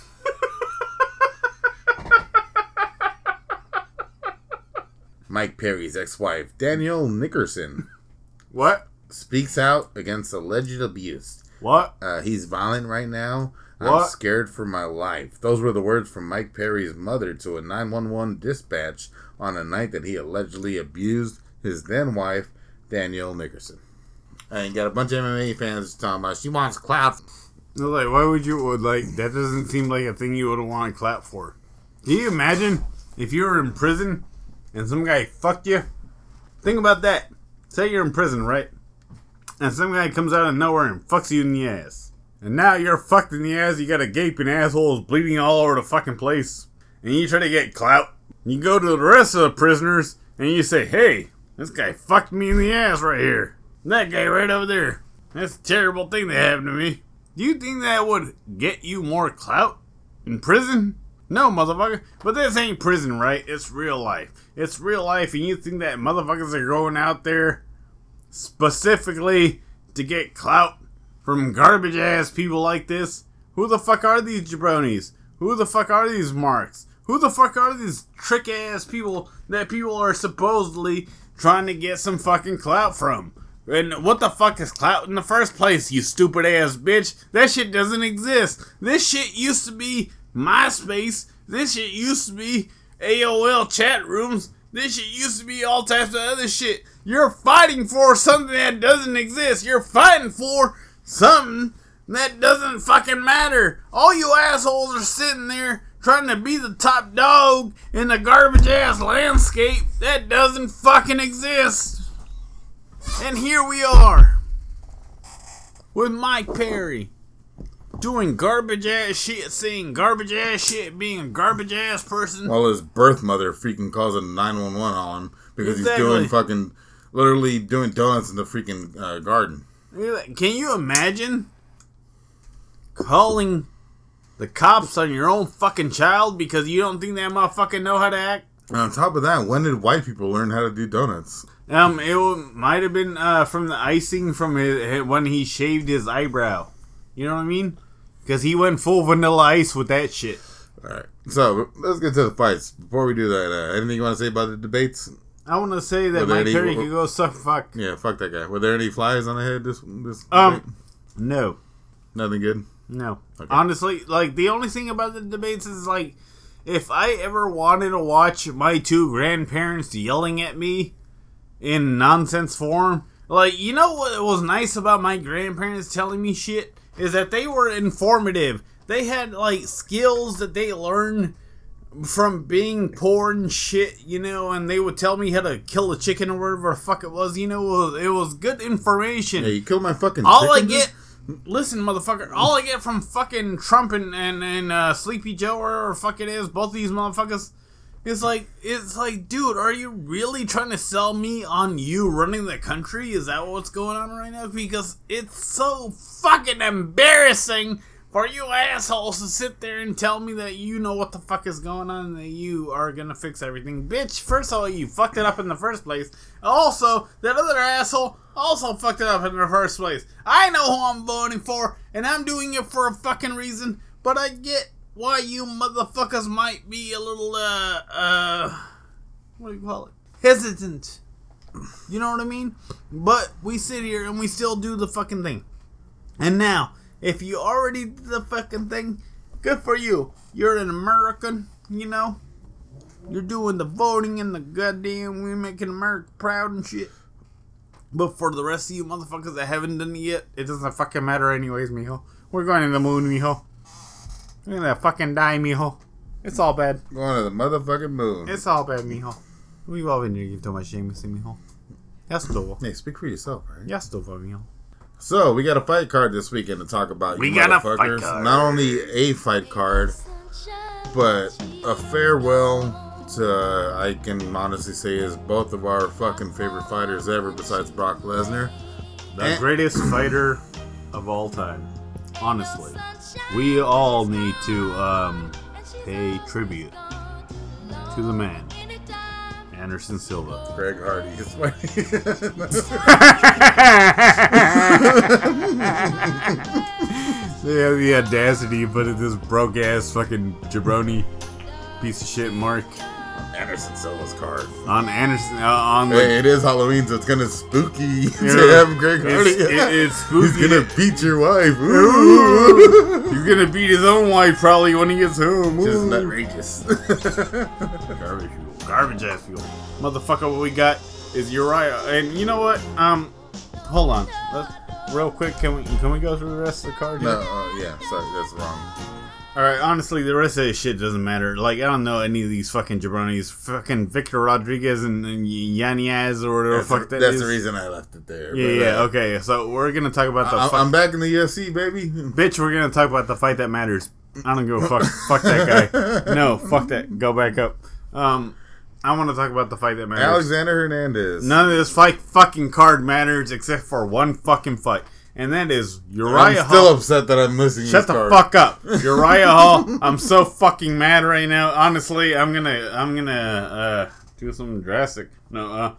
Mike Perry's ex-wife, Danielle Nickerson. What? Speaks out against alleged abuse. What? He's violent right now. What? I'm scared for my life. Those were the words from Mike Perry's mother to a 911 dispatch on a night that he allegedly abused his then-wife, Danielle Nickerson. And you got a bunch of MMA fans talking about she wants clout. Like, why would you that? Doesn't seem like a thing you would want to clap for. Can you imagine if you were in prison and some guy fucked you? Think about that. Say you're in prison, right? And some guy comes out of nowhere and fucks you in the ass. And now you're fucked in the ass. You got a gaping asshole bleeding all over the fucking place. And you try to get clout. You go to the rest of the prisoners and you say, "Hey, this guy fucked me in the ass right here. That guy right over there. That's a terrible thing that happened to me." Do you think that would get you more clout in prison? No, motherfucker. But this ain't prison, right? It's real life. It's real life, and you think that motherfuckers are going out there specifically to get clout from garbage-ass people like this? Who the fuck are these jabronis? Who the fuck are these marks? Who the fuck are these trick-ass people that people are supposedly trying to get some fucking clout from? And what the fuck is clout in the first place, you stupid ass bitch? That shit doesn't exist. This shit used to be MySpace. This shit used to be AOL chat rooms. This shit used to be all types of other shit. You're fighting for something that doesn't exist. You're fighting for something that doesn't fucking matter. All you assholes are sitting there trying to be the top dog in the garbage ass landscape that doesn't fucking exist. And here we are with Mike Perry doing garbage ass shit, saying garbage ass shit, being a garbage ass person. Well, his birth mother freaking calls a 911 on him because Exactly. he's doing fucking, literally doing donuts in the freaking garden. Can you imagine calling the cops on your own fucking child because you don't think that motherfucker know how to act? And on top of that, when did white people learn how to do donuts? It might have been from the icing from when he shaved his eyebrow. You know what I mean? Because he went full Vanilla Ice with that shit. Alright, so let's get to the fights. Before we do that, anything you want to say about the debates? I want to say that Mike Perry could go suck fuck. Yeah, fuck that guy. Were there any flies on the head this debate? No. Nothing good? No. Okay. Honestly, the only thing about the debates is, if I ever wanted to watch my two grandparents yelling at me in nonsense form, Like, you know what was nice about my grandparents telling me shit? Is that they were informative. They had, like, skills that they learned from being poor and shit, you know, and they would tell me how to kill a chicken or whatever the fuck it was, you know, it was good information. Yeah, you killed my fucking All chicken, I get, listen, motherfucker, all I get from fucking Trump and Sleepy Joe or fuck it is, both of these motherfuckers, it's like, dude, are you really trying to sell me on you running the country? Is that what's going on right now? Because it's so fucking embarrassing for you assholes to sit there and tell me that you know what the fuck is going on and that you are gonna fix everything. Bitch, first of all, you fucked it up in the first place. Also, that other asshole also fucked it up in the first place. I know who I'm voting for, and I'm doing it for a fucking reason, but I get why you motherfuckers might be a little, what do you call it? Hesitant. You know what I mean? But we sit here and we still do the fucking thing. And now, if you already did the fucking thing, good for you. You're an American, you know? You're doing the voting and the goddamn, we're making America proud and shit. But for the rest of you motherfuckers that haven't done it yet, it doesn't fucking matter anyways, mijo. We're going to the moon, mijo. We're gonna fucking die, mijo. It's all bad. Going to the motherfucking moon. It's all bad, mijo. We've all been drinking too much Jameson, mijo. Ya estuvo. Hey, speak for yourself, right? Ya estuvo, mijo. So, we got a fight card this weekend to talk about. We you got a motherfuckers. fight card. Not only a fight card, but a farewell to, I can honestly say, is both of our fucking favorite fighters ever besides Brock Lesnar. The greatest fighter of all time. Honestly. We all need to pay tribute to the man, Anderson Silva. Greg Hardy is fighting. They have the audacity to put in this broke ass fucking jabroni piece of shit mark Anderson Silva's card. on Anderson. On the, Hey, it is Halloween, so it's kind of spooky to have Greg Hardy. it's spooky. He's gonna beat your wife. Ooh. He's gonna beat his own wife probably when he gets home. Just Ooh. outrageous. Garbage fuel. Garbage ass fuel. Motherfucker, what we got is Uriah. And you know what? Hold on. Real quick, can we go through the rest of the card here? No, yeah, sorry, that's wrong. Alright, honestly, the rest of this shit doesn't matter. Like, I don't know any of these fucking jabronis. Fucking Victor Rodriguez and Yanez or whatever the fuck that That's is. the reason I left it there. Yeah, but, okay. So we're gonna talk about the I'm back in the UFC, baby. Bitch, we're gonna talk about the fight that matters. I don't give a fuck. Fuck that guy. No, fuck that. Go back up. I want to talk about the fight that matters. Alexander Hernandez. None of this fucking card matters except for one fucking fight. And that is Uriah I'm still Hall. upset that I'm missing Shut this the card. fuck up. Uriah Hall. I'm so fucking mad right now. Honestly, I'm gonna do something drastic. No,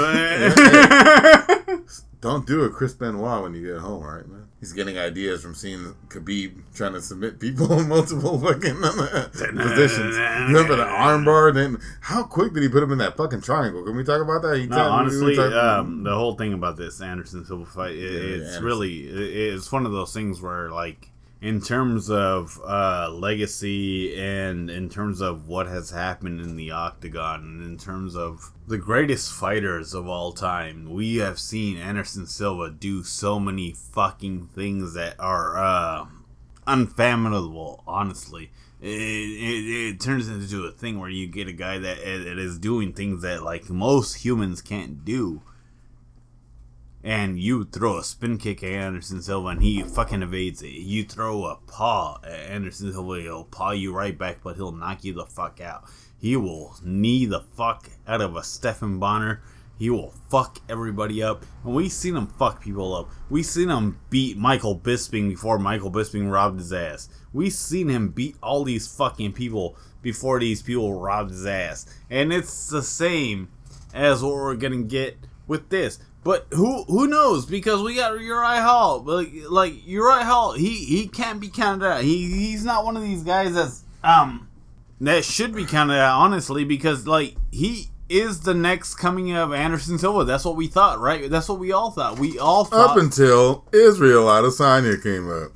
Don't do a Chris Benoit when you get home, right, man? He's getting ideas from seeing Khabib trying to submit people in multiple fucking positions. Remember the armbar? Then how quick did he put him in that fucking triangle? Can we talk about that? Honestly, the whole thing about this Anderson Silva fight, it's Anderson. really, it's one of those things where, like, in terms of legacy and in terms of what has happened in the octagon and in terms of the greatest fighters of all time, we have seen Anderson Silva do so many fucking things that are unfathomable, honestly. It turns into a thing where you get a guy that is doing things that, like, most humans can't do. And you throw a spin kick at Anderson Silva and he fucking evades it. You throw a paw at Anderson Silva, he'll paw you right back, but he'll knock you the fuck out. He will knee the fuck out of a Stephan Bonner. He will fuck everybody up. And we've seen him fuck people up. We've seen him beat Michael Bisping before Michael Bisping robbed his ass. We've seen him beat all these fucking people before these people robbed his ass. And it's the same as what we're gonna get with this. But who knows? Because we got Uriah Hall. Like Uriah Hall, he can't be counted out. He's not one of these guys that's that should be counted out, honestly, because like he is the next coming of Anderson Silva. That's what we thought, right? That's what we all thought. We all thought Up until Israel Adesanya came up.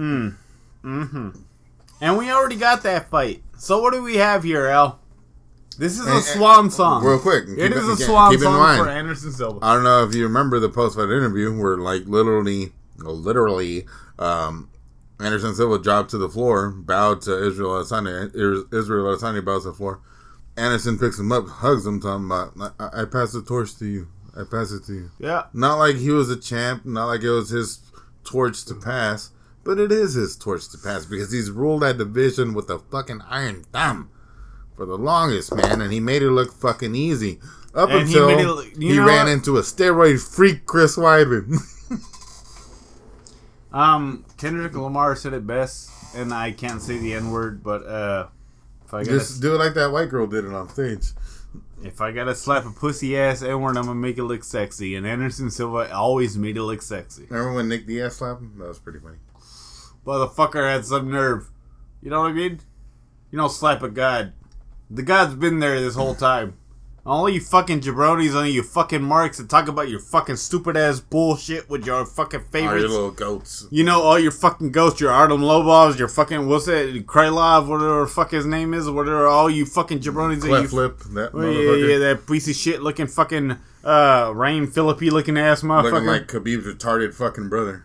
And we already got that fight. So what do we have here, Al? This is a swan song. Real quick. It is a swan keep in song mind, for Anderson Silva. I don't know if you remember the post-fight interview where, like, literally, Anderson Silva dropped to the floor, bowed to Israel Adesanya. Israel Adesanya bows to the floor. Anderson picks him up, hugs him, talking about, I pass the torch to you. I pass it to you. Yeah. Not like he was a champ, not like it was his torch to pass, but it is his torch to pass because he's ruled that division with a fucking iron thumb for the longest, man, and he made it look fucking easy. Up And until he ran into a steroid freak, Chris Weidman. Kendrick Lamar said it best, and I can't say the N-word, but if I Just do it like that white girl did it on stage. If I gotta slap a pussy ass N-word, I'm gonna make it look sexy. And Anderson Silva always made it look sexy. Remember when Nick Diaz slapped him? That was pretty funny. Motherfucker had some nerve. You know what I mean? You don't slap a god. The god's been there this whole time. All you fucking jabronis, all you fucking marks that talk about your fucking stupid ass bullshit with your fucking favorites. All your little goats. You know, all your fucking goats, your Artem Lobovs, your fucking, what's that, Krylov, whatever the fuck his name is, whatever, all you fucking jabronis. Clef Lip, that motherfucker. Yeah, that piece of shit looking fucking, Ryan Phillippe looking ass motherfucker. Looking like Khabib's retarded fucking brother.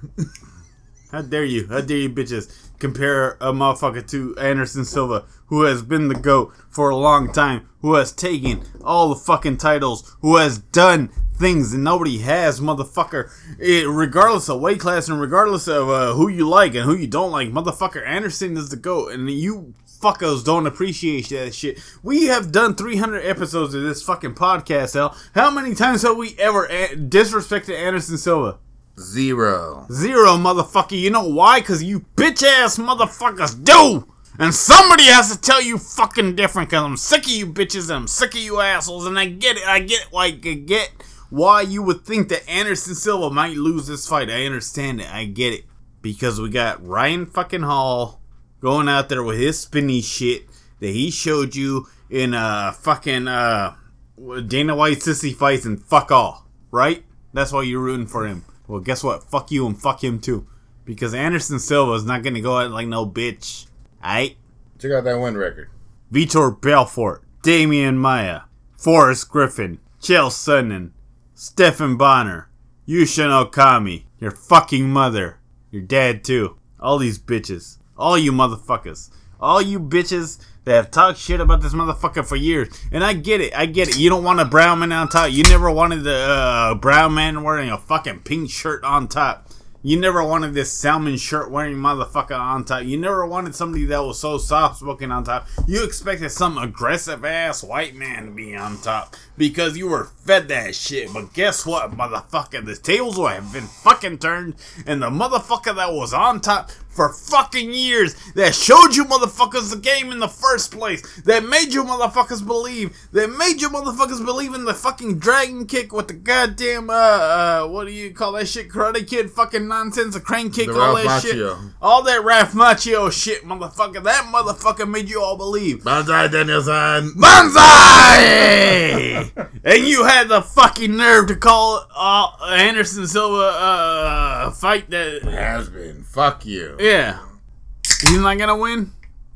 How dare you bitches compare a motherfucker to Anderson Silva, who has been the GOAT for a long time, who has taken all the fucking titles, who has done things that nobody has, motherfucker. Regardless of weight class and regardless of who you like and who you don't like, motherfucker, Anderson is the GOAT, and you fuckers don't appreciate that shit. We have done 300 episodes of this fucking podcast, hell. How many times have we ever disrespected Anderson Silva? Zero, motherfucker. You know why? Because you bitch ass motherfuckers do. And somebody has to tell you fucking different. Because I'm sick of you bitches and I'm sick of you assholes. And I get it. I get why you would think that Anderson Silva might lose this fight. I understand it. I get it. Because we got Ryan fucking Hall going out there with his spinny shit that he showed you in fucking Dana White sissy fights and fuck all. Right? That's why you're rooting for him. Well, guess what? Fuck you and fuck him too. Because Anderson Silva is not going to go out like no bitch. Aight? Check out that win record. Vitor Belfort, Damian Maia, Forrest Griffin, Chael Sonnen, Stephen Bonner, Yushin Okami, your fucking mother, your dad too. All these bitches. All you motherfuckers. All you bitches that have talked shit about this motherfucker for years. And I get it. You don't want a brown man on top. You never wanted the brown man wearing a fucking pink shirt on top. You never wanted this salmon shirt wearing motherfucker on top. You never wanted somebody that was so soft spoken on top. You expected some aggressive ass white man to be on top because you were fed that shit. But guess what, motherfucker? The tables have been fucking turned, and the motherfucker that was on top for fucking years, that showed you motherfuckers the game in the first place, that made you motherfuckers believe, in the fucking dragon kick with the goddamn, what do you call that shit, Karate Kid fucking nonsense, a crane kick, the all Ralph that Macchio. shit. All that Ralph Macchio shit, motherfucker. That motherfucker made you all believe. Banzai, Danielson. Banzai! And you had the fucking nerve to call Anderson Silva fight that has been. Fuck you. Yeah. He's not gonna win.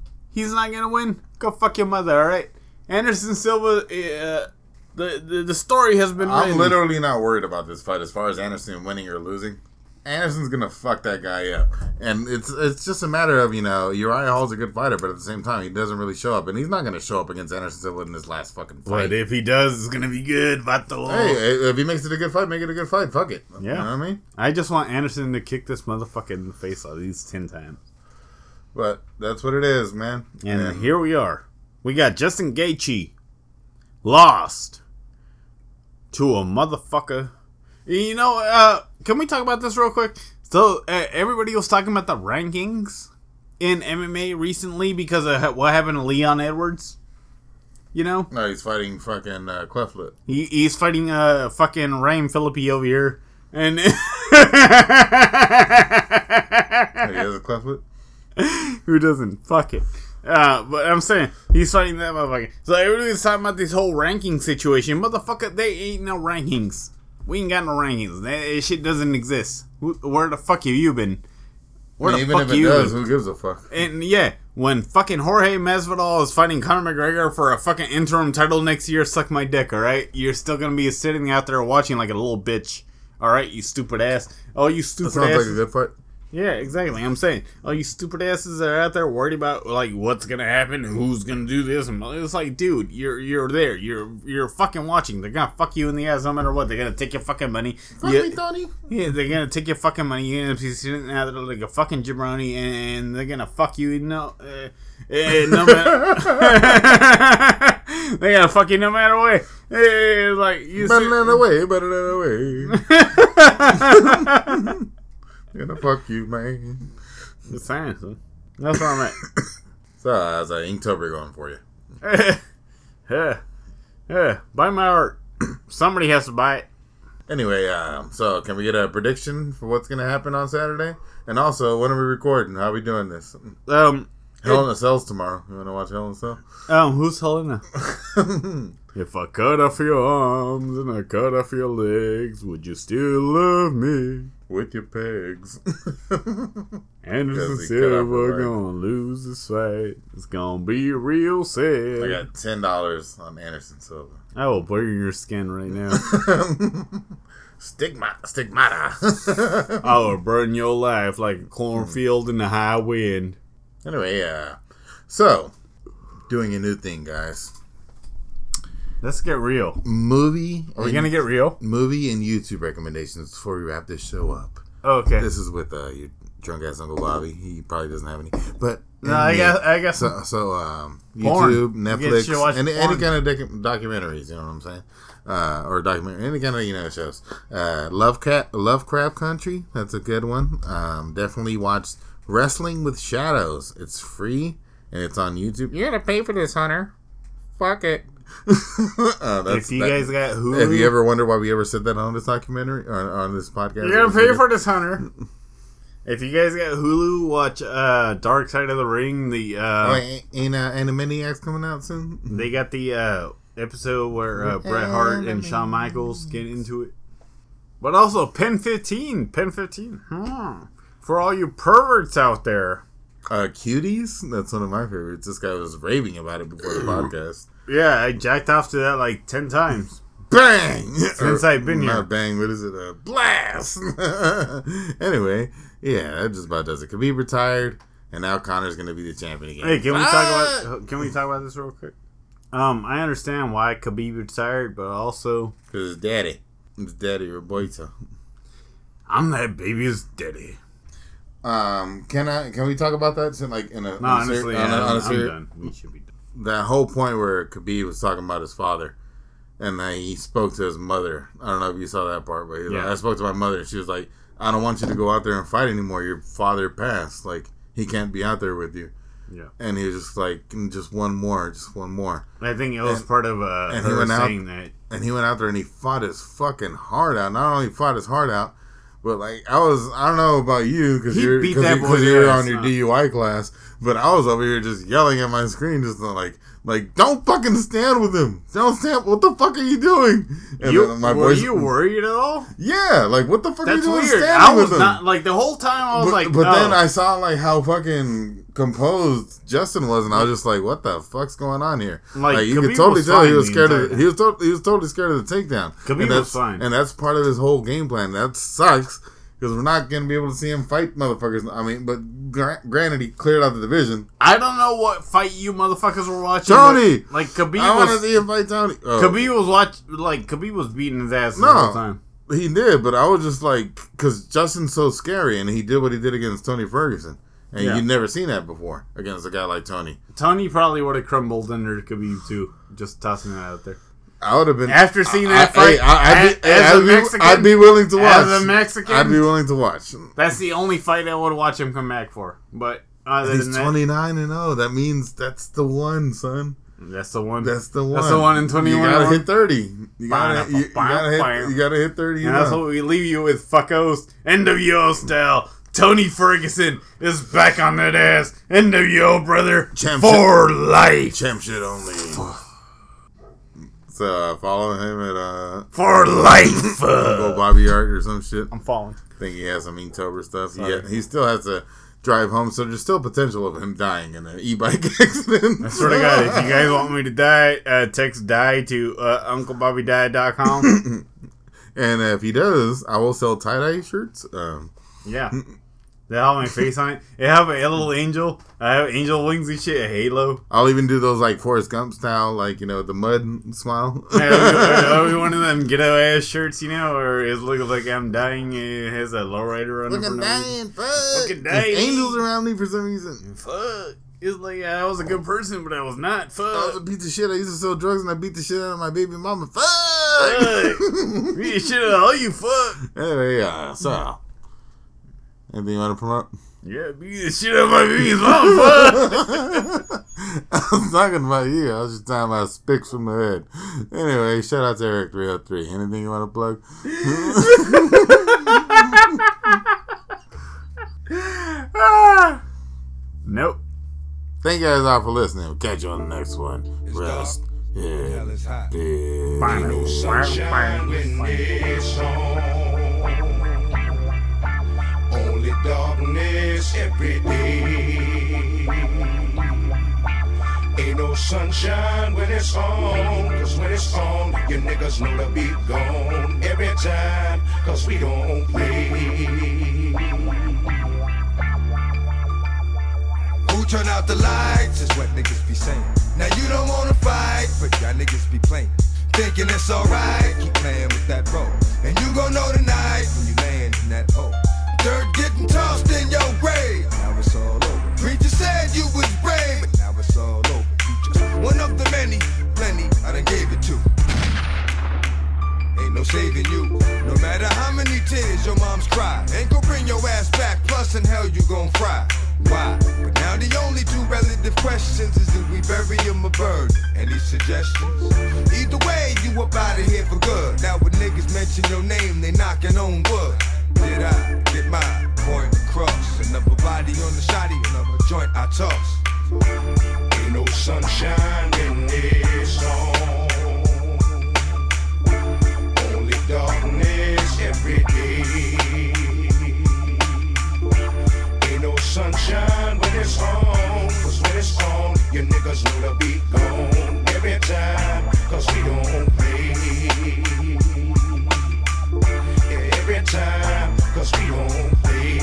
Go fuck your mother, alright? Anderson Silva, the story has been written. I'm literally not worried about this fight as far as Anderson winning or losing. Anderson's gonna fuck that guy up, and it's just a matter of, you know, Uriah Hall's a good fighter, but at the same time he doesn't really show up, and he's not gonna show up against Anderson Silva in this last fucking fight. But if he does, it's gonna be good, Vato. Hey, if he makes it a good fight, make it a good fight. Fuck it. Yeah, you know what I mean. I just want Anderson to kick this motherfucker in the face at least 10 times. But that's what it is, man. And here we are. We got Justin Gaethje lost to a motherfucker. You know, can we talk about this real quick? So, everybody was talking about the rankings in MMA recently because of what happened to Leon Edwards. You know? No, he's fighting fucking Clef Lip. He's fighting fucking Ryan Phillippe over here. And he has a Clef Lip? Who doesn't? Fuck it. But I'm saying, he's fighting that motherfucker. So everybody's talking about this whole ranking situation. Motherfucker, they ain't no rankings. We ain't got no rankings. That shit doesn't exist. Where the fuck have you been? Even if it does, who gives a fuck? And yeah, when fucking Jorge Masvidal is fighting Conor McGregor for a fucking interim title next year, suck my dick, alright? You're still gonna be sitting out there watching like a little bitch. Alright, you stupid ass. Oh, you stupid That sounds ass. like a good fight. Yeah, exactly. I'm saying, oh, you stupid asses are out there worried about like what's gonna happen, who's gonna do this, and it's like, dude, you're there, you're fucking watching. They're gonna fuck you in the ass no matter what. They're gonna take your fucking money. Fuck me, Tony. Yeah, they're gonna take your fucking money. You're gonna be sitting out there like a fucking jabroni, and they're gonna fuck you. No matter. They're gonna fuck you no matter what. Like you. Better than away. Gonna fuck you, man. Just saying, son. That's where I'm at. So, how's that Inktober going for you? Yeah. Buy my art. Somebody has to buy it. Anyway, so can we get a prediction for what's gonna happen on Saturday? And also, when are we recording? How are we doing this? Hell in a Cell's tomorrow. You wanna watch Hell in a Cell? Who's Hell in a If I cut off your arms and I cut off your legs, would you still love me? With your pegs. Anderson Silva gonna lose this fight. It's gonna be real sad. I got $10 on Anderson Silva. I will burn your skin right now. Stigmata. I will burn your life like a cornfield in the high wind. Anyway, so doing a new thing, guys. Let's get real. Movie. Are we gonna get real? Movie and YouTube recommendations before we wrap this show up. Okay. This is with your drunk ass Uncle Bobby. He probably doesn't have any, but no, I guess. So YouTube, Netflix, any kind of documentaries. You know what I'm saying? Or documentary, any kind of shows. Lovecraft Country. That's a good one. Definitely watch Wrestling with Shadows. It's free and it's on YouTube. You gotta pay for this, Hunter. Fuck it. If you guys got Hulu, have you ever wondered why we ever said that on this documentary or on this podcast? You gotta pay for this, Hunter. If you guys got Hulu, watch Dark Side of the Ring. The Animaniacs coming out soon. They got the episode where Bret Hart and Shawn Michaels get into it. But also Pen 15. For all you perverts out there. Cuties? That's one of my favorites. This guy was raving about it before the podcast. Yeah, I jacked off to that like 10 times. Bang! Since I've been here. Not bang, what is it? Blast! Anyway, yeah, that just about does it. Khabib retired, and now Conor's going to be the champion again. Hey, can we talk about this real quick? I understand why Khabib retired, but also... Because his daddy. His daddy, Roberto. I'm that baby's daddy. Can we talk about that? So, like, I'm done. We should be done. That whole point where Khabib was talking about his father, and he spoke to his mother. I don't know if you saw that part, but he was like, I spoke to my mother. She was like, I don't want you to go out there and fight anymore. Your father passed. Like, he can't be out there with you. Yeah. And he was just like, just one more. I think it was part of her saying that. And he went out there and he fought his fucking heart out. Not only fought his heart out, but like I don't know about you because you're on your DUI class, but I was over here just yelling at my screen, just like don't fucking stand with him. Don't stand. What the fuck are you doing? And were you worried at all? Yeah, like what the fuck are you doing? Weird. Standing with him? Not like the whole time. I was but then I saw like how fucking composed Justin was, and I was just like, what the fuck's going on here? Like you could totally tell he was scared of. He was totally scared of the takedown. Khabib was fine, and that's part of his whole game plan. That sucks. Because we're not going to be able to see him fight motherfuckers. I mean, but granted, he cleared out the division. I don't know what fight you motherfuckers were watching. Tony! Like, Khabib I want to see him fight Tony. Oh. Khabib was beating his ass the whole time. He did, but I was just like, because Justin's so scary, and he did what he did against Tony Ferguson. And you'd never seen that before against a guy like Tony. Tony probably would have crumbled under Khabib, too. Just tossing that out there. I would have been after seeing that fight. I'd be willing to watch. As a Mexican, I'd be willing to watch. That's the only fight I would watch him come back for. But he's 29-0. That means that's the one, son. That's the one. That's the one. That's the one in 21. You gotta hit 30. You gotta hit 30. And that's what we leave you with, fuckos. NWO style. Tony Ferguson is back on that ass. NWO, brother. For life. Champ shit only. Follow him at For life. Go Bobby Art or some shit. I'm following. I think he has some Inktober stuff. He still has to drive home, so there's still potential of him dying in an e-bike accident. I swear to God, if you guys want me to die, text die to UncleBobbyDie.com. And if he does, I will sell tie-dye shirts. Yeah. They have my face on it. They have a little angel. I have angel wings and shit, a halo. I'll even do those like Forrest Gump style, like, the mud smile. I'll be one of them ghetto ass shirts, or it looks like I'm dying. It has a lowrider on it. Fucking dying, fuck. Fucking dying. There's angels around me for some reason. Fuck. It's like I was a good person, but I was not. Fuck. I was a piece of shit. I used to sell drugs and I beat the shit out of my baby mama. Fuck. Beat the shit out of all you. Fuck. Anyway, so. Anything you want to promote? Yeah, beat the shit out of my baby's mama. Fuck. I was talking about you. I was just talking about Spicks from the head. Anyway, shout out to Eric 303. Anything you want to plug? Nope. Thank you guys all for listening. We'll catch you on the next one. Rest. Yeah. Ain't no sunshine when it's on. Only darkness every day. Ain't no sunshine when it's on. Cause when it's on, you niggas know the beat gone every time. Cause we don't play. Who turn out the lights is what niggas be saying. Now you don't wanna fight, but y'all niggas be playing. Thinking it's alright, keep playing with that role. And you gon' know tonight when you land in that hole. Dirt getting tossed in your grave. Now it's all over. Preacher said you was brave, but now it's all over. You just one of the many, plenty I done gave it to. Ain't no saving you. No matter how many tears your mom's cry, ain't gon' bring your ass back. Plus in hell you gon' fry. Why? But now the only two relative questions is do we bury him or burn? Any suggestions? Either way, you up out of here for good. Now when niggas mention your name, they knocking on wood. Did I get my point across? Another body on the shotty, another joint I toss. Ain't no sunshine when it's on. Only darkness every day. Ain't no sunshine when it's on. Cause when it's on, you niggas know the beat gone every time. Cause we don't play. Yeah, every time. Cause we don't play.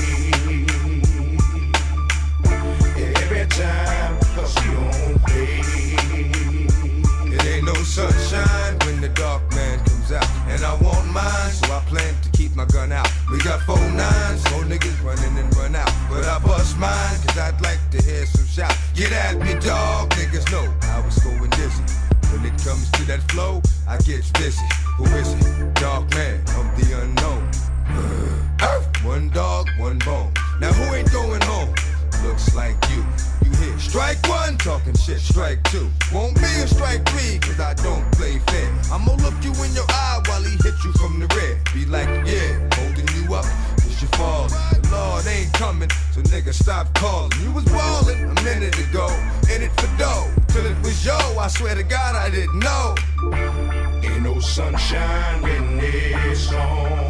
Yeah, every time. Cause we don't play. It ain't no sunshine when the dark man comes out. And I want mine, so I plan to keep my gun out. We got 4 9s, 4 niggas running and run out. But I bust mine, cause I'd like to hear some shout. Get at me, dog, niggas know I was going dizzy. When it comes to that flow, I get busy. Who is it? Dark man of the unknown. One dog, one bone. Now who ain't going home? Looks like you. You hear strike 1, talking shit, strike 2. Won't be a strike 3, cause I don't play fair. I'ma look you in your eye while he hit you from the rear. Be like, yeah, holding you up, cause you falling. The Lord ain't coming, so nigga stop calling. You was ballin' a minute ago, in it for dough. Till it was yo, I swear to God I didn't know. Ain't no sunshine when it's on.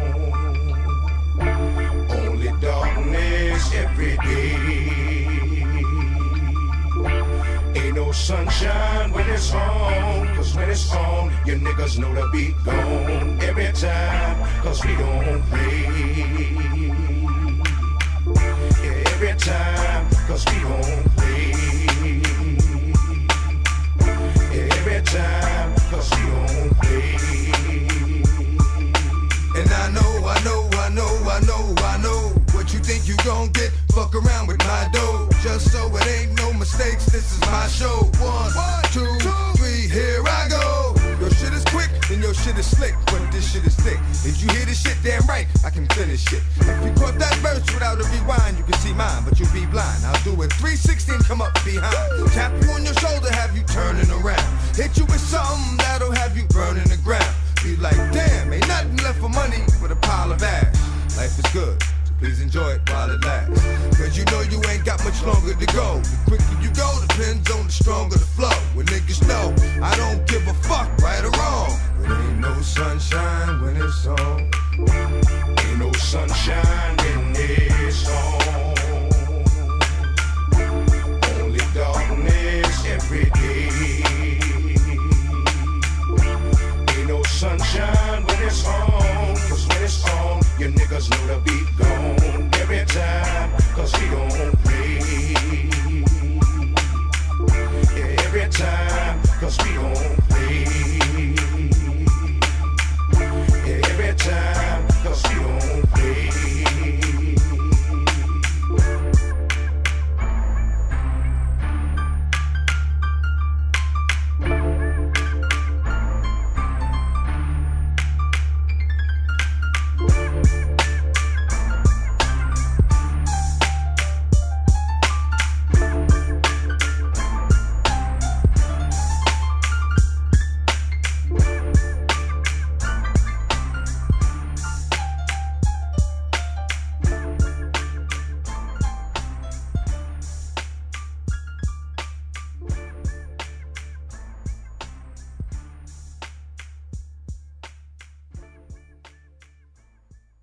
Only darkness every day. Ain't no sunshine when it's on. Cause when it's on, you niggas know the beat gone every time. Cause we don't play. Yeah, every time. Cause we don't play. Yeah, every time. Cause we don't play. And I know what you think you gon' get. Fuck around with my dough. Just so it ain't no mistakes, this is my show. 1, 2, 3, here I go. Your shit is quick, then your shit is slick, but this shit is thick. If you hear this shit, damn right, I can finish it. If you caught that verse without a rewind, you can see mine, but you'll be blind. I'll do it 360 and come up behind. Tap you on your shoulder, have you turning around. Hit you with something that'll have you burning the ground. Be like, damn, ain't nothing left for money but a pile of ash. Life is good, so please enjoy it while it lasts. Cause you know you ain't got much longer to go. The quicker you go depends on the stronger the flow. When niggas know I don't give a fuck, right or wrong. But ain't no sunshine when it's on. Ain't no sunshine when it's on.